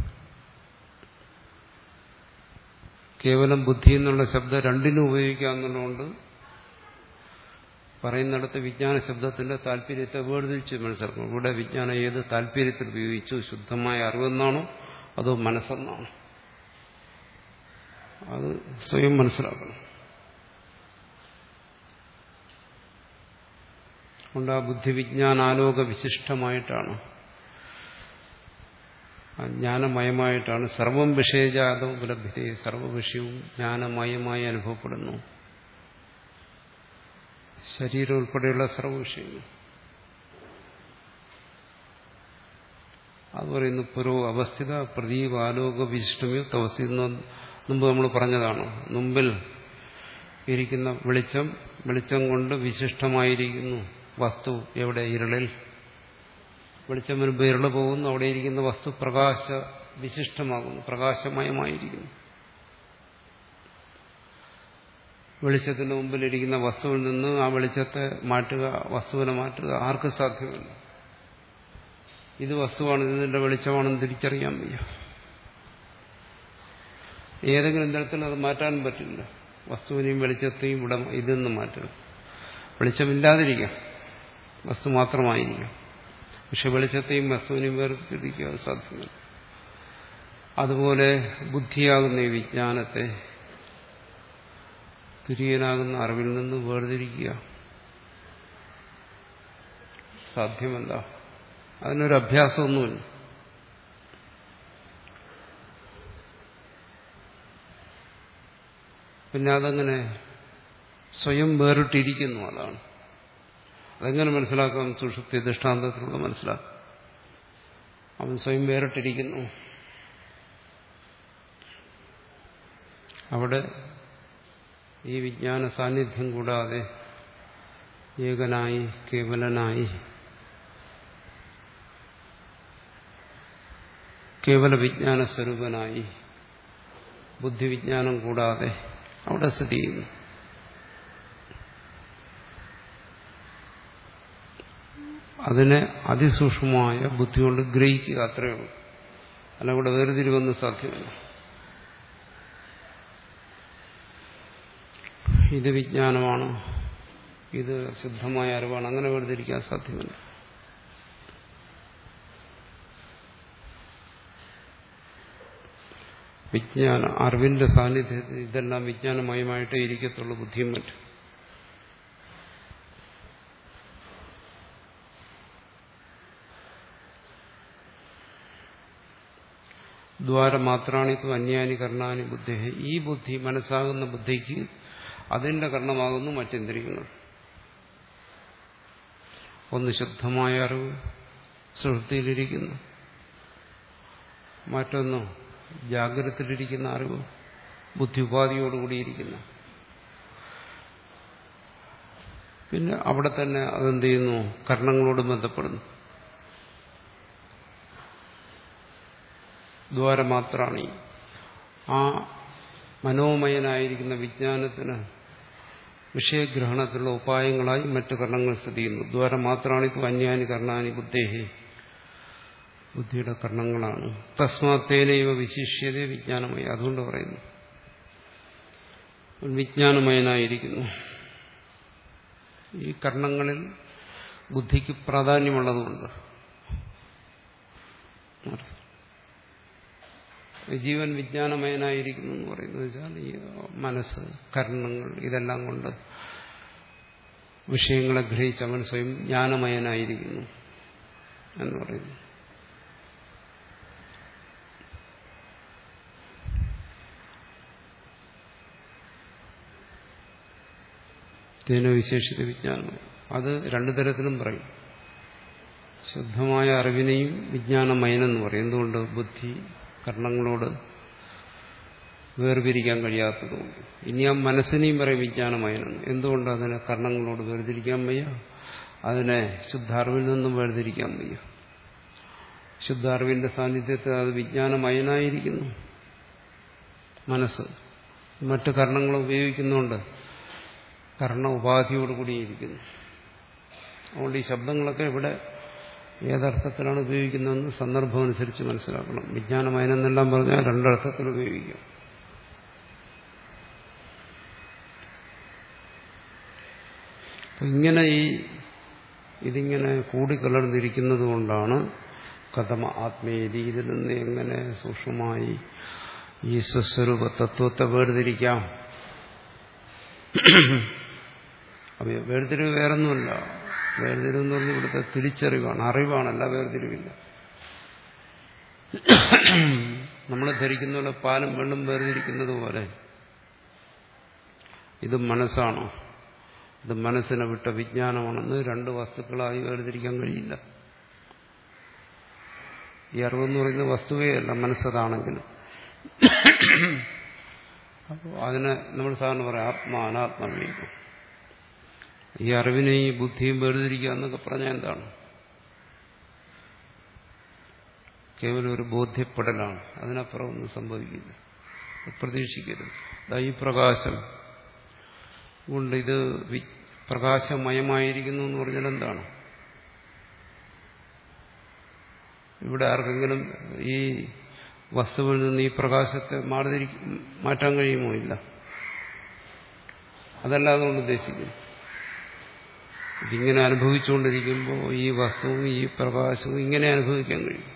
കേവലം ബുദ്ധി എന്നുള്ള ശബ്ദം രണ്ടിനും ഉപയോഗിക്കാമെന്നുള്ളതുകൊണ്ട് പറയുന്നിടത്ത് വിജ്ഞാന ശബ്ദത്തിന്റെ താല്പര്യത്തെ വേർതിരിച്ച് മനസ്സിലാക്കണം. ഇവിടെ വിജ്ഞാനം ഏത് താല്പര്യത്തിൽ ഉപയോഗിച്ചു? ശുദ്ധമായ അറിവെന്നാണോ അതോ മനസ്സെന്നാണോ? അത് സ്വയം മനസ്സിലാക്കണം. അതുകൊണ്ട് ആ ബുദ്ധി വിജ്ഞാനാലോക വിശിഷ്ടമായിട്ടാണ്, ജ്ഞാനമയമായിട്ടാണ്. സർവം വിഷയജാതം ഉപലഭ്യതേ, സർവവിഷയവും ജ്ഞാനമയമായി അനുഭവപ്പെടുന്നു. ശരീരം ഉൾപ്പെടെയുള്ള സർവവിഷയങ്ങൾ. അത് പറയുന്നു പുരോ അവസ്ഥിത പ്രദീപ ആലോക വിശിഷ്ടമോ തവസ്ഥിത. മുമ്പ് നമ്മൾ പറഞ്ഞതാണ്, മുമ്പിൽ ഇരിക്കുന്ന വെളിച്ചം, വെളിച്ചം കൊണ്ട് വിശിഷ്ടമായിരിക്കുന്നു വസ്തു. എവിടെ? ഇരുളിൽ. വെളിച്ചം വരുമ്പോൾ ഇരുള് പോകുന്നു, അവിടെ ഇരിക്കുന്ന വസ്തു പ്രകാശ വിശിഷ്ടമാകുന്നു, പ്രകാശമയമായിരിക്കുന്നു. വെളിച്ചത്തിന് മുമ്പിലിരിക്കുന്ന വസ്തുവിൽ നിന്ന് ആ വെളിച്ചത്തെ മാറ്റുക, വസ്തുവിനെ മാറ്റുക ആർക്കും സാധ്യമല്ല. ഇത് വസ്തുവാണ്, ഇതിന്റെ വെളിച്ചമാണെന്ന് തിരിച്ചറിയാൻ വയ്യ. ഏതെങ്കിലും തരത്തിൽ അത് മാറ്റാനും പറ്റില്ല. വസ്തുവിനെയും വെളിച്ചത്തെയും ഇവിടെ ഇതെന്ന് മാറ്റണം. വെളിച്ചമില്ലാതിരിക്കാം, വസ്തു മാത്രമായിരിക്കാം. പക്ഷെ വെളിച്ചത്തെയും വസ്തുവിനെയും വേർതിരിക്കുക അത് സാധ്യമല്ല. അതുപോലെ ബുദ്ധിയാകുന്ന ഈ വിജ്ഞാനത്തെ തുര്യനാകുന്ന അറിവിൽ നിന്ന് വേർതിരിക്കുക സാധ്യമല്ല. അതിനൊരു അഭ്യാസമൊന്നുമില്ല. പിന്നെ അതങ്ങനെ സ്വയം വേറിട്ടിരിക്കുന്നു. അതാണ് അതെങ്ങനെ മനസ്സിലാക്കാം? സുഷുപ്തി ദൃഷ്ടാന്തത്തിലൂടെ മനസ്സിലാക്കാം. അവൻ സ്വയം വേറിട്ടിരിക്കുന്നു. അവിടെ ഈ വിജ്ഞാന സാന്നിധ്യം കൂടാതെ ഏകനായി കേവലനായി കേവല വിജ്ഞാന സ്വരൂപനായി ബുദ്ധിവിജ്ഞാനം കൂടാതെ അവിടെ സ്ഥിതി ചെയ്യുന്നു. അതിനെ അതിസൂക്ഷ്മമായ ബുദ്ധി കൊണ്ട് ഗ്രഹിക്കുക, അത്രയേ ഉള്ളൂ. അല്ല ഇവിടെ വേർതിരിവൊന്നും സാധ്യമല്ല. ഇത് വിജ്ഞാനമാണ്, ഇത് ശുദ്ധമായ അറിവാണ്, അങ്ങനെ വേർതിരിക്കാൻ സാധ്യമല്ല. വിജ്ഞാന അറിവിന്റെ സാന്നിധ്യത്തിൽ ഇതെല്ലാം വിജ്ഞാനമയമായിട്ടേ ഇരിക്കത്തുള്ളൂ, ബുദ്ധിയും മറ്റും. ദ്വാരമാത്രാണിത്വം അന്യാനി കർണാനി ബുദ്ധി. ഈ ബുദ്ധി, മനസ്സാകുന്ന ബുദ്ധിക്ക് അതിന്റെ കർണമാകുന്നു മറ്റിന്ദ്രിയങ്ങൾ. ഒന്ന് ശുദ്ധമായ അറിവ് സുഷുപ്തിയിലിരിക്കുന്നു, മറ്റൊന്ന് ജാഗ്രതത്തിലിരിക്കുന്ന അറിവ് ബുദ്ധി ഉപാധിയോടുകൂടിയിരിക്കുന്ന. പിന്നെ അവിടെ തന്നെ അതെന്ത് ചെയ്യുന്നു? കർണങ്ങളോട് ബന്ധപ്പെടുന്നു. ദ്വാരമാത്രാണി, ആ മനോമയനായിരിക്കുന്ന വിജ്ഞാനത്തിന് വിഷയഗ്രഹണത്തിലുള്ള ഉപായങ്ങളായി മറ്റു കർണങ്ങൾ സ്ഥിതി ചെയ്യുന്നു. ദ്വാരമാത്രാണിത്വം അന്യാനി കർണാനി ബുദ്ധേഹി, ബുദ്ധിയുടെ കർണങ്ങളാണ്. തസ്മാത്തേനൈവ വിശിഷ്യതേ വിജ്ഞാനമായി. അതുകൊണ്ട് പറയുന്നു വിജ്ഞാനമയനായിരിക്കുന്നു. ഈ കർണങ്ങളിൽ ബുദ്ധിക്ക് പ്രാധാന്യമുള്ളതുകൊണ്ട് ജീവൻ വിജ്ഞാനമയനായിരിക്കുന്നു എന്ന് പറയുന്നത് വെച്ചാൽ ഈ മനസ്സ്, കർണങ്ങൾ ഇതെല്ലാം കൊണ്ട് വിഷയങ്ങളെ ഗ്രഹിച്ച് അവൻ സ്വയം ജ്ഞാനമയനായിരിക്കുന്നു എന്ന് പറയുന്നു. ഇതിനെ വിശേഷിത വിജ്ഞാനം അത് രണ്ടു തരത്തിലും പറയും. ശുദ്ധമായ അറിവിനെയും വിജ്ഞാനമയനെന്ന് പറയും. എന്തുകൊണ്ട്? ബുദ്ധി കർണങ്ങളോട് വേർപിരിക്കാൻ കഴിയാത്തതുകൊണ്ട്. ഇനി ആ മനസ്സിനെയും പറയും വിജ്ഞാനമയനെന്ന്. എന്തുകൊണ്ട്? അതിനെ കർണങ്ങളോട് വേർതിരിക്കാൻ വയ്യ, അതിനെ ശുദ്ധാറിവിൽ നിന്നും വേർതിരിക്കാൻ വയ്യ. ശുദ്ധാറിവിന്റെ സാന്നിധ്യത്തിൽ അത് വിജ്ഞാനമയനായിരിക്കുന്നു മനസ്സ്. മറ്റു കർണങ്ങൾ ഉപയോഗിക്കുന്നുണ്ട് കർണ ഉപാധിയോടുകൂടിയിരിക്കുന്നു. അതുകൊണ്ട് ഈ ശബ്ദങ്ങളൊക്കെ ഇവിടെ ഏതർത്ഥത്തിലാണ് ഉപയോഗിക്കുന്നതെന്ന് സന്ദർഭം അനുസരിച്ച് മനസ്സിലാക്കണം. വിജ്ഞാനമയനെന്നെല്ലാം പറഞ്ഞാൽ രണ്ടർത്ഥത്തിൽ ഉപയോഗിക്കാം. ഇങ്ങനെ ഈ ഇതിങ്ങനെ കൂടിക്കലർന്നിരിക്കുന്നത് കൊണ്ടാണ് കഥമ ആത്മീയതി, ഇതിൽ നിന്ന് എങ്ങനെ സൂക്ഷ്മമായി ഈ സ്വസ്വരൂപ തത്വത്തെ വേർതിരിക്കാം. അപ്പൊ വേർതിരിവ് വേറൊന്നുമല്ല. വേർതിരിവ് എന്ന് പറഞ്ഞാൽ ഇവിടുത്തെ തിരിച്ചറിവാണ്, അറിവാണല്ല, വേർതിരിവില്ല. നമ്മൾ ധരിക്കുന്ന പോലെ പാലും വെള്ളം വേർതിരിക്കുന്നത് പോലെ ഇത് മനസ്സാണോ, ഇത് മനസ്സിനെ വിട്ട വിജ്ഞാനമാണെന്ന് രണ്ട് വസ്തുക്കളായി വേർതിരിക്കാൻ കഴിയില്ല. ഈ അറിവെന്ന് പറയുന്നത് വസ്തുവേ അല്ല, മനസ്സതാണെങ്കിലും. അപ്പോൾ അതിനെ നമ്മൾ സാധാരണ പറയാം ആത്മാ അനാത്മവിവേകം. ഈ അറിവിനെയും ഈ ബുദ്ധിയും വേർതിരിക്കുക എന്നൊക്കെ പറഞ്ഞാൽ എന്താണ്? കേവലം ഒരു ബോധ്യപ്പെടലാണ്, അതിനപ്പുറം ഒന്നും സംഭവിക്കില്ല, പ്രതീക്ഷിക്കരുത്. ഈ പ്രകാശം കൊണ്ട് ഇത് പ്രകാശമയമായിരിക്കുന്നു എന്ന് പറഞ്ഞാൽ എന്താണ്? ഇവിടെ ആർക്കെങ്കിലും ഈ വസ്തുവിൽ നിന്ന് ഈ പ്രകാശത്തെ മാറി മാറ്റാൻ കഴിയുമോ? ഇല്ല. അതല്ല അതുകൊണ്ട് ഉദ്ദേശിക്കുന്നു. ഇതിങ്ങനെ അനുഭവിച്ചുകൊണ്ടിരിക്കുമ്പോൾ ഈ വസ്തുവും ഈ പ്രകാശവും ഇങ്ങനെ അനുഭവിക്കാൻ കഴിയും.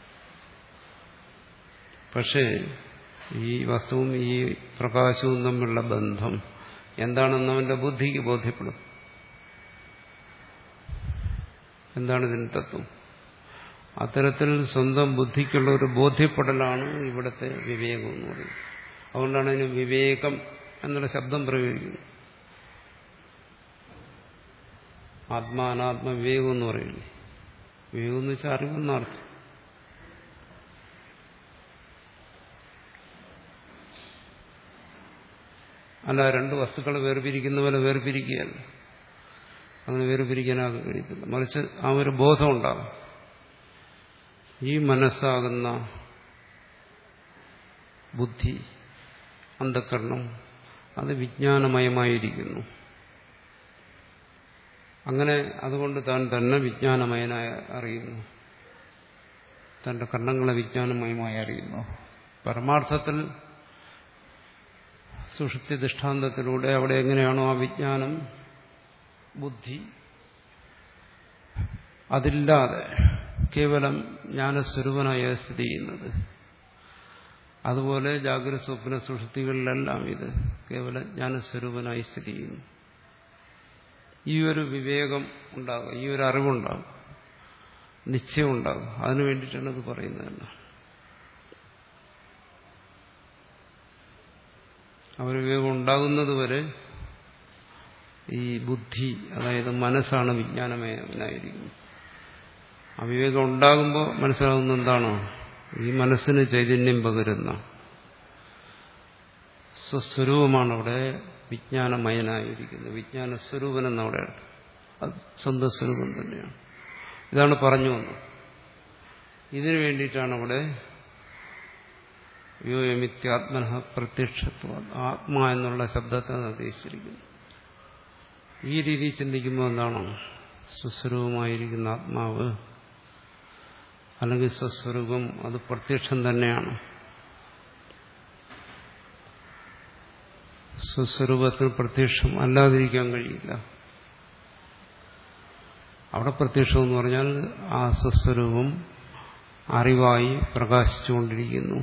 പക്ഷേ ഈ വസ്തുവും ഈ പ്രകാശവും തമ്മിലുള്ള ബന്ധം എന്താണെന്ന് അവന്റെ ബുദ്ധിക്ക് ബോധ്യപ്പെടും. എന്താണ് ഇതിന്റെ തത്വം? അത്തരത്തിൽ സ്വന്തം ബുദ്ധിക്കുള്ള ഒരു ബോധ്യപ്പെടലാണ് ഇവിടുത്തെ വിവേകം എന്ന് പറയുന്നത്. അതുകൊണ്ടാണ് അതിന് വിവേകം എന്നുള്ള ശബ്ദം പ്രയോഗിക്കുന്നത്. ആത്മാനാത്മ വിവേകം എന്ന് പറയുന്നത്. വിവേകം എന്ന് വെച്ചാൽ അറിവെന്നർത്ഥം. അല്ല, രണ്ട് വസ്തുക്കൾ വേർപിരിക്കുന്ന പോലെ വേർപിരിക്കുകയല്ല. അങ്ങനെ വേർപിരിക്കാനാകാൻ കഴിയത്തില്ല. മറിച്ച് ആ ഒരു ബോധം ഉണ്ടാകും. ഈ മനസ്സാകുന്ന ബുദ്ധി, അന്ധകരണം, അത് വിജ്ഞാനമയമായിരിക്കുന്നു. അങ്ങനെ അതുകൊണ്ട് താൻ തന്നെ വിജ്ഞാനമയനായി അറിയുന്നു. തന്റെ കർണങ്ങളെ വിജ്ഞാനമയമായി അറിയുന്നു. പരമാർത്ഥത്തിൽ സുഷുപ്തി ദൃഷ്ടാന്തത്തിലൂടെ അവിടെ എങ്ങനെയാണോ ആ വിജ്ഞാനം, ബുദ്ധി അതില്ലാതെ കേവലം ജ്ഞാനസ്വരൂപനായ സ്ഥിതി ചെയ്യുന്നത്, അതുപോലെ ജാഗ്രത സ്വപ്ന സുഷുപ്തികളിലെല്ലാം ഇത് കേവലം ജ്ഞാനസ്വരൂപനായി സ്ഥിതി ചെയ്യുന്നു. ഈ ഒരു വിവേകം ഉണ്ടാകും, ഈ ഒരു അറിവുണ്ടാകും, നിശ്ചയം ഉണ്ടാകും. അതിനു വേണ്ടിയിട്ടാണ് ഇത് പറയുന്നതല്ല. ആ ഒരു വിവേകം ഉണ്ടാകുന്നത് വരെ ഈ ബുദ്ധി, അതായത് മനസ്സാണ് വിജ്ഞാനമയനായിരിക്കുന്നത്. ആ വിവേകം ഉണ്ടാകുമ്പോൾ മനസ്സിലാകുന്ന എന്താണോ, ഈ മനസ്സിന് ചൈതന്യം പകരുന്ന സ്വസ്വരൂപമാണ് അവിടെ വിജ്ഞാനമയനായിരിക്കുന്നത്. വിജ്ഞാനസ്വരൂപൻ എന്നവിടെ അത് സ്വന്തം സ്വരൂപം തന്നെയാണ്. ഇതാണ് പറഞ്ഞു വന്നത്. ഇതിനു വേണ്ടിയിട്ടാണ് അവിടെ യോയമിത്യാത്മനഃ പ്രത്യക്ഷത്വം, ആത്മാ എന്നുള്ള ശബ്ദത്തെ നിർദ്ദേശിച്ചിരിക്കുന്നു. ഈ രീതിയിൽ ചിന്തിക്കുമ്പോൾ എന്താണോ, സ്വസ്വരൂപമായിരിക്കുന്ന ആത്മാവ് അല്ലെങ്കിൽ സ്വസ്വരൂപം അത് പ്രത്യക്ഷം തന്നെയാണ്. സ്വസ്വരൂപത്തിന് പ്രത്യക്ഷം അല്ലാതിരിക്കാൻ കഴിയില്ല. അവിടെ പ്രത്യക്ഷം എന്ന് പറഞ്ഞാൽ ആ സ്വസ്വരൂപം അറിവായി പ്രകാശിച്ചുകൊണ്ടിരിക്കുന്നു,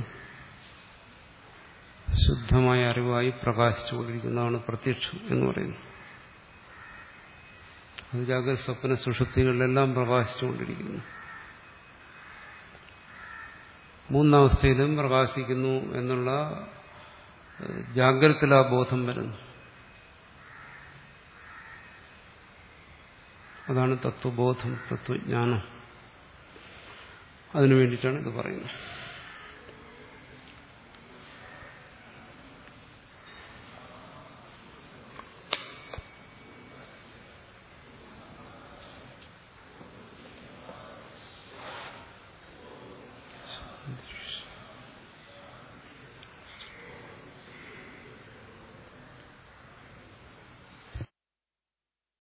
ശുദ്ധമായ അറിവായി പ്രകാശിച്ചുകൊണ്ടിരിക്കുന്നതാണ് പ്രത്യക്ഷം എന്ന് പറയുന്നത്. അത് ജാഗ്രത സ്വപ്ന സുഷുപ്തികളിലെല്ലാം പ്രകാശിച്ചുകൊണ്ടിരിക്കുന്നു. മൂന്നവസ്ഥയിലും പ്രകാശിക്കുന്നു എന്നുള്ള ജാഗ്രതത്തിൽ ആ ബോധം വരുന്നു. അതാണ് തത്വബോധം, തത്വജ്ഞാനം. അതിനു വേണ്ടിയിട്ടാണ് ഇത് പറയുന്നത്.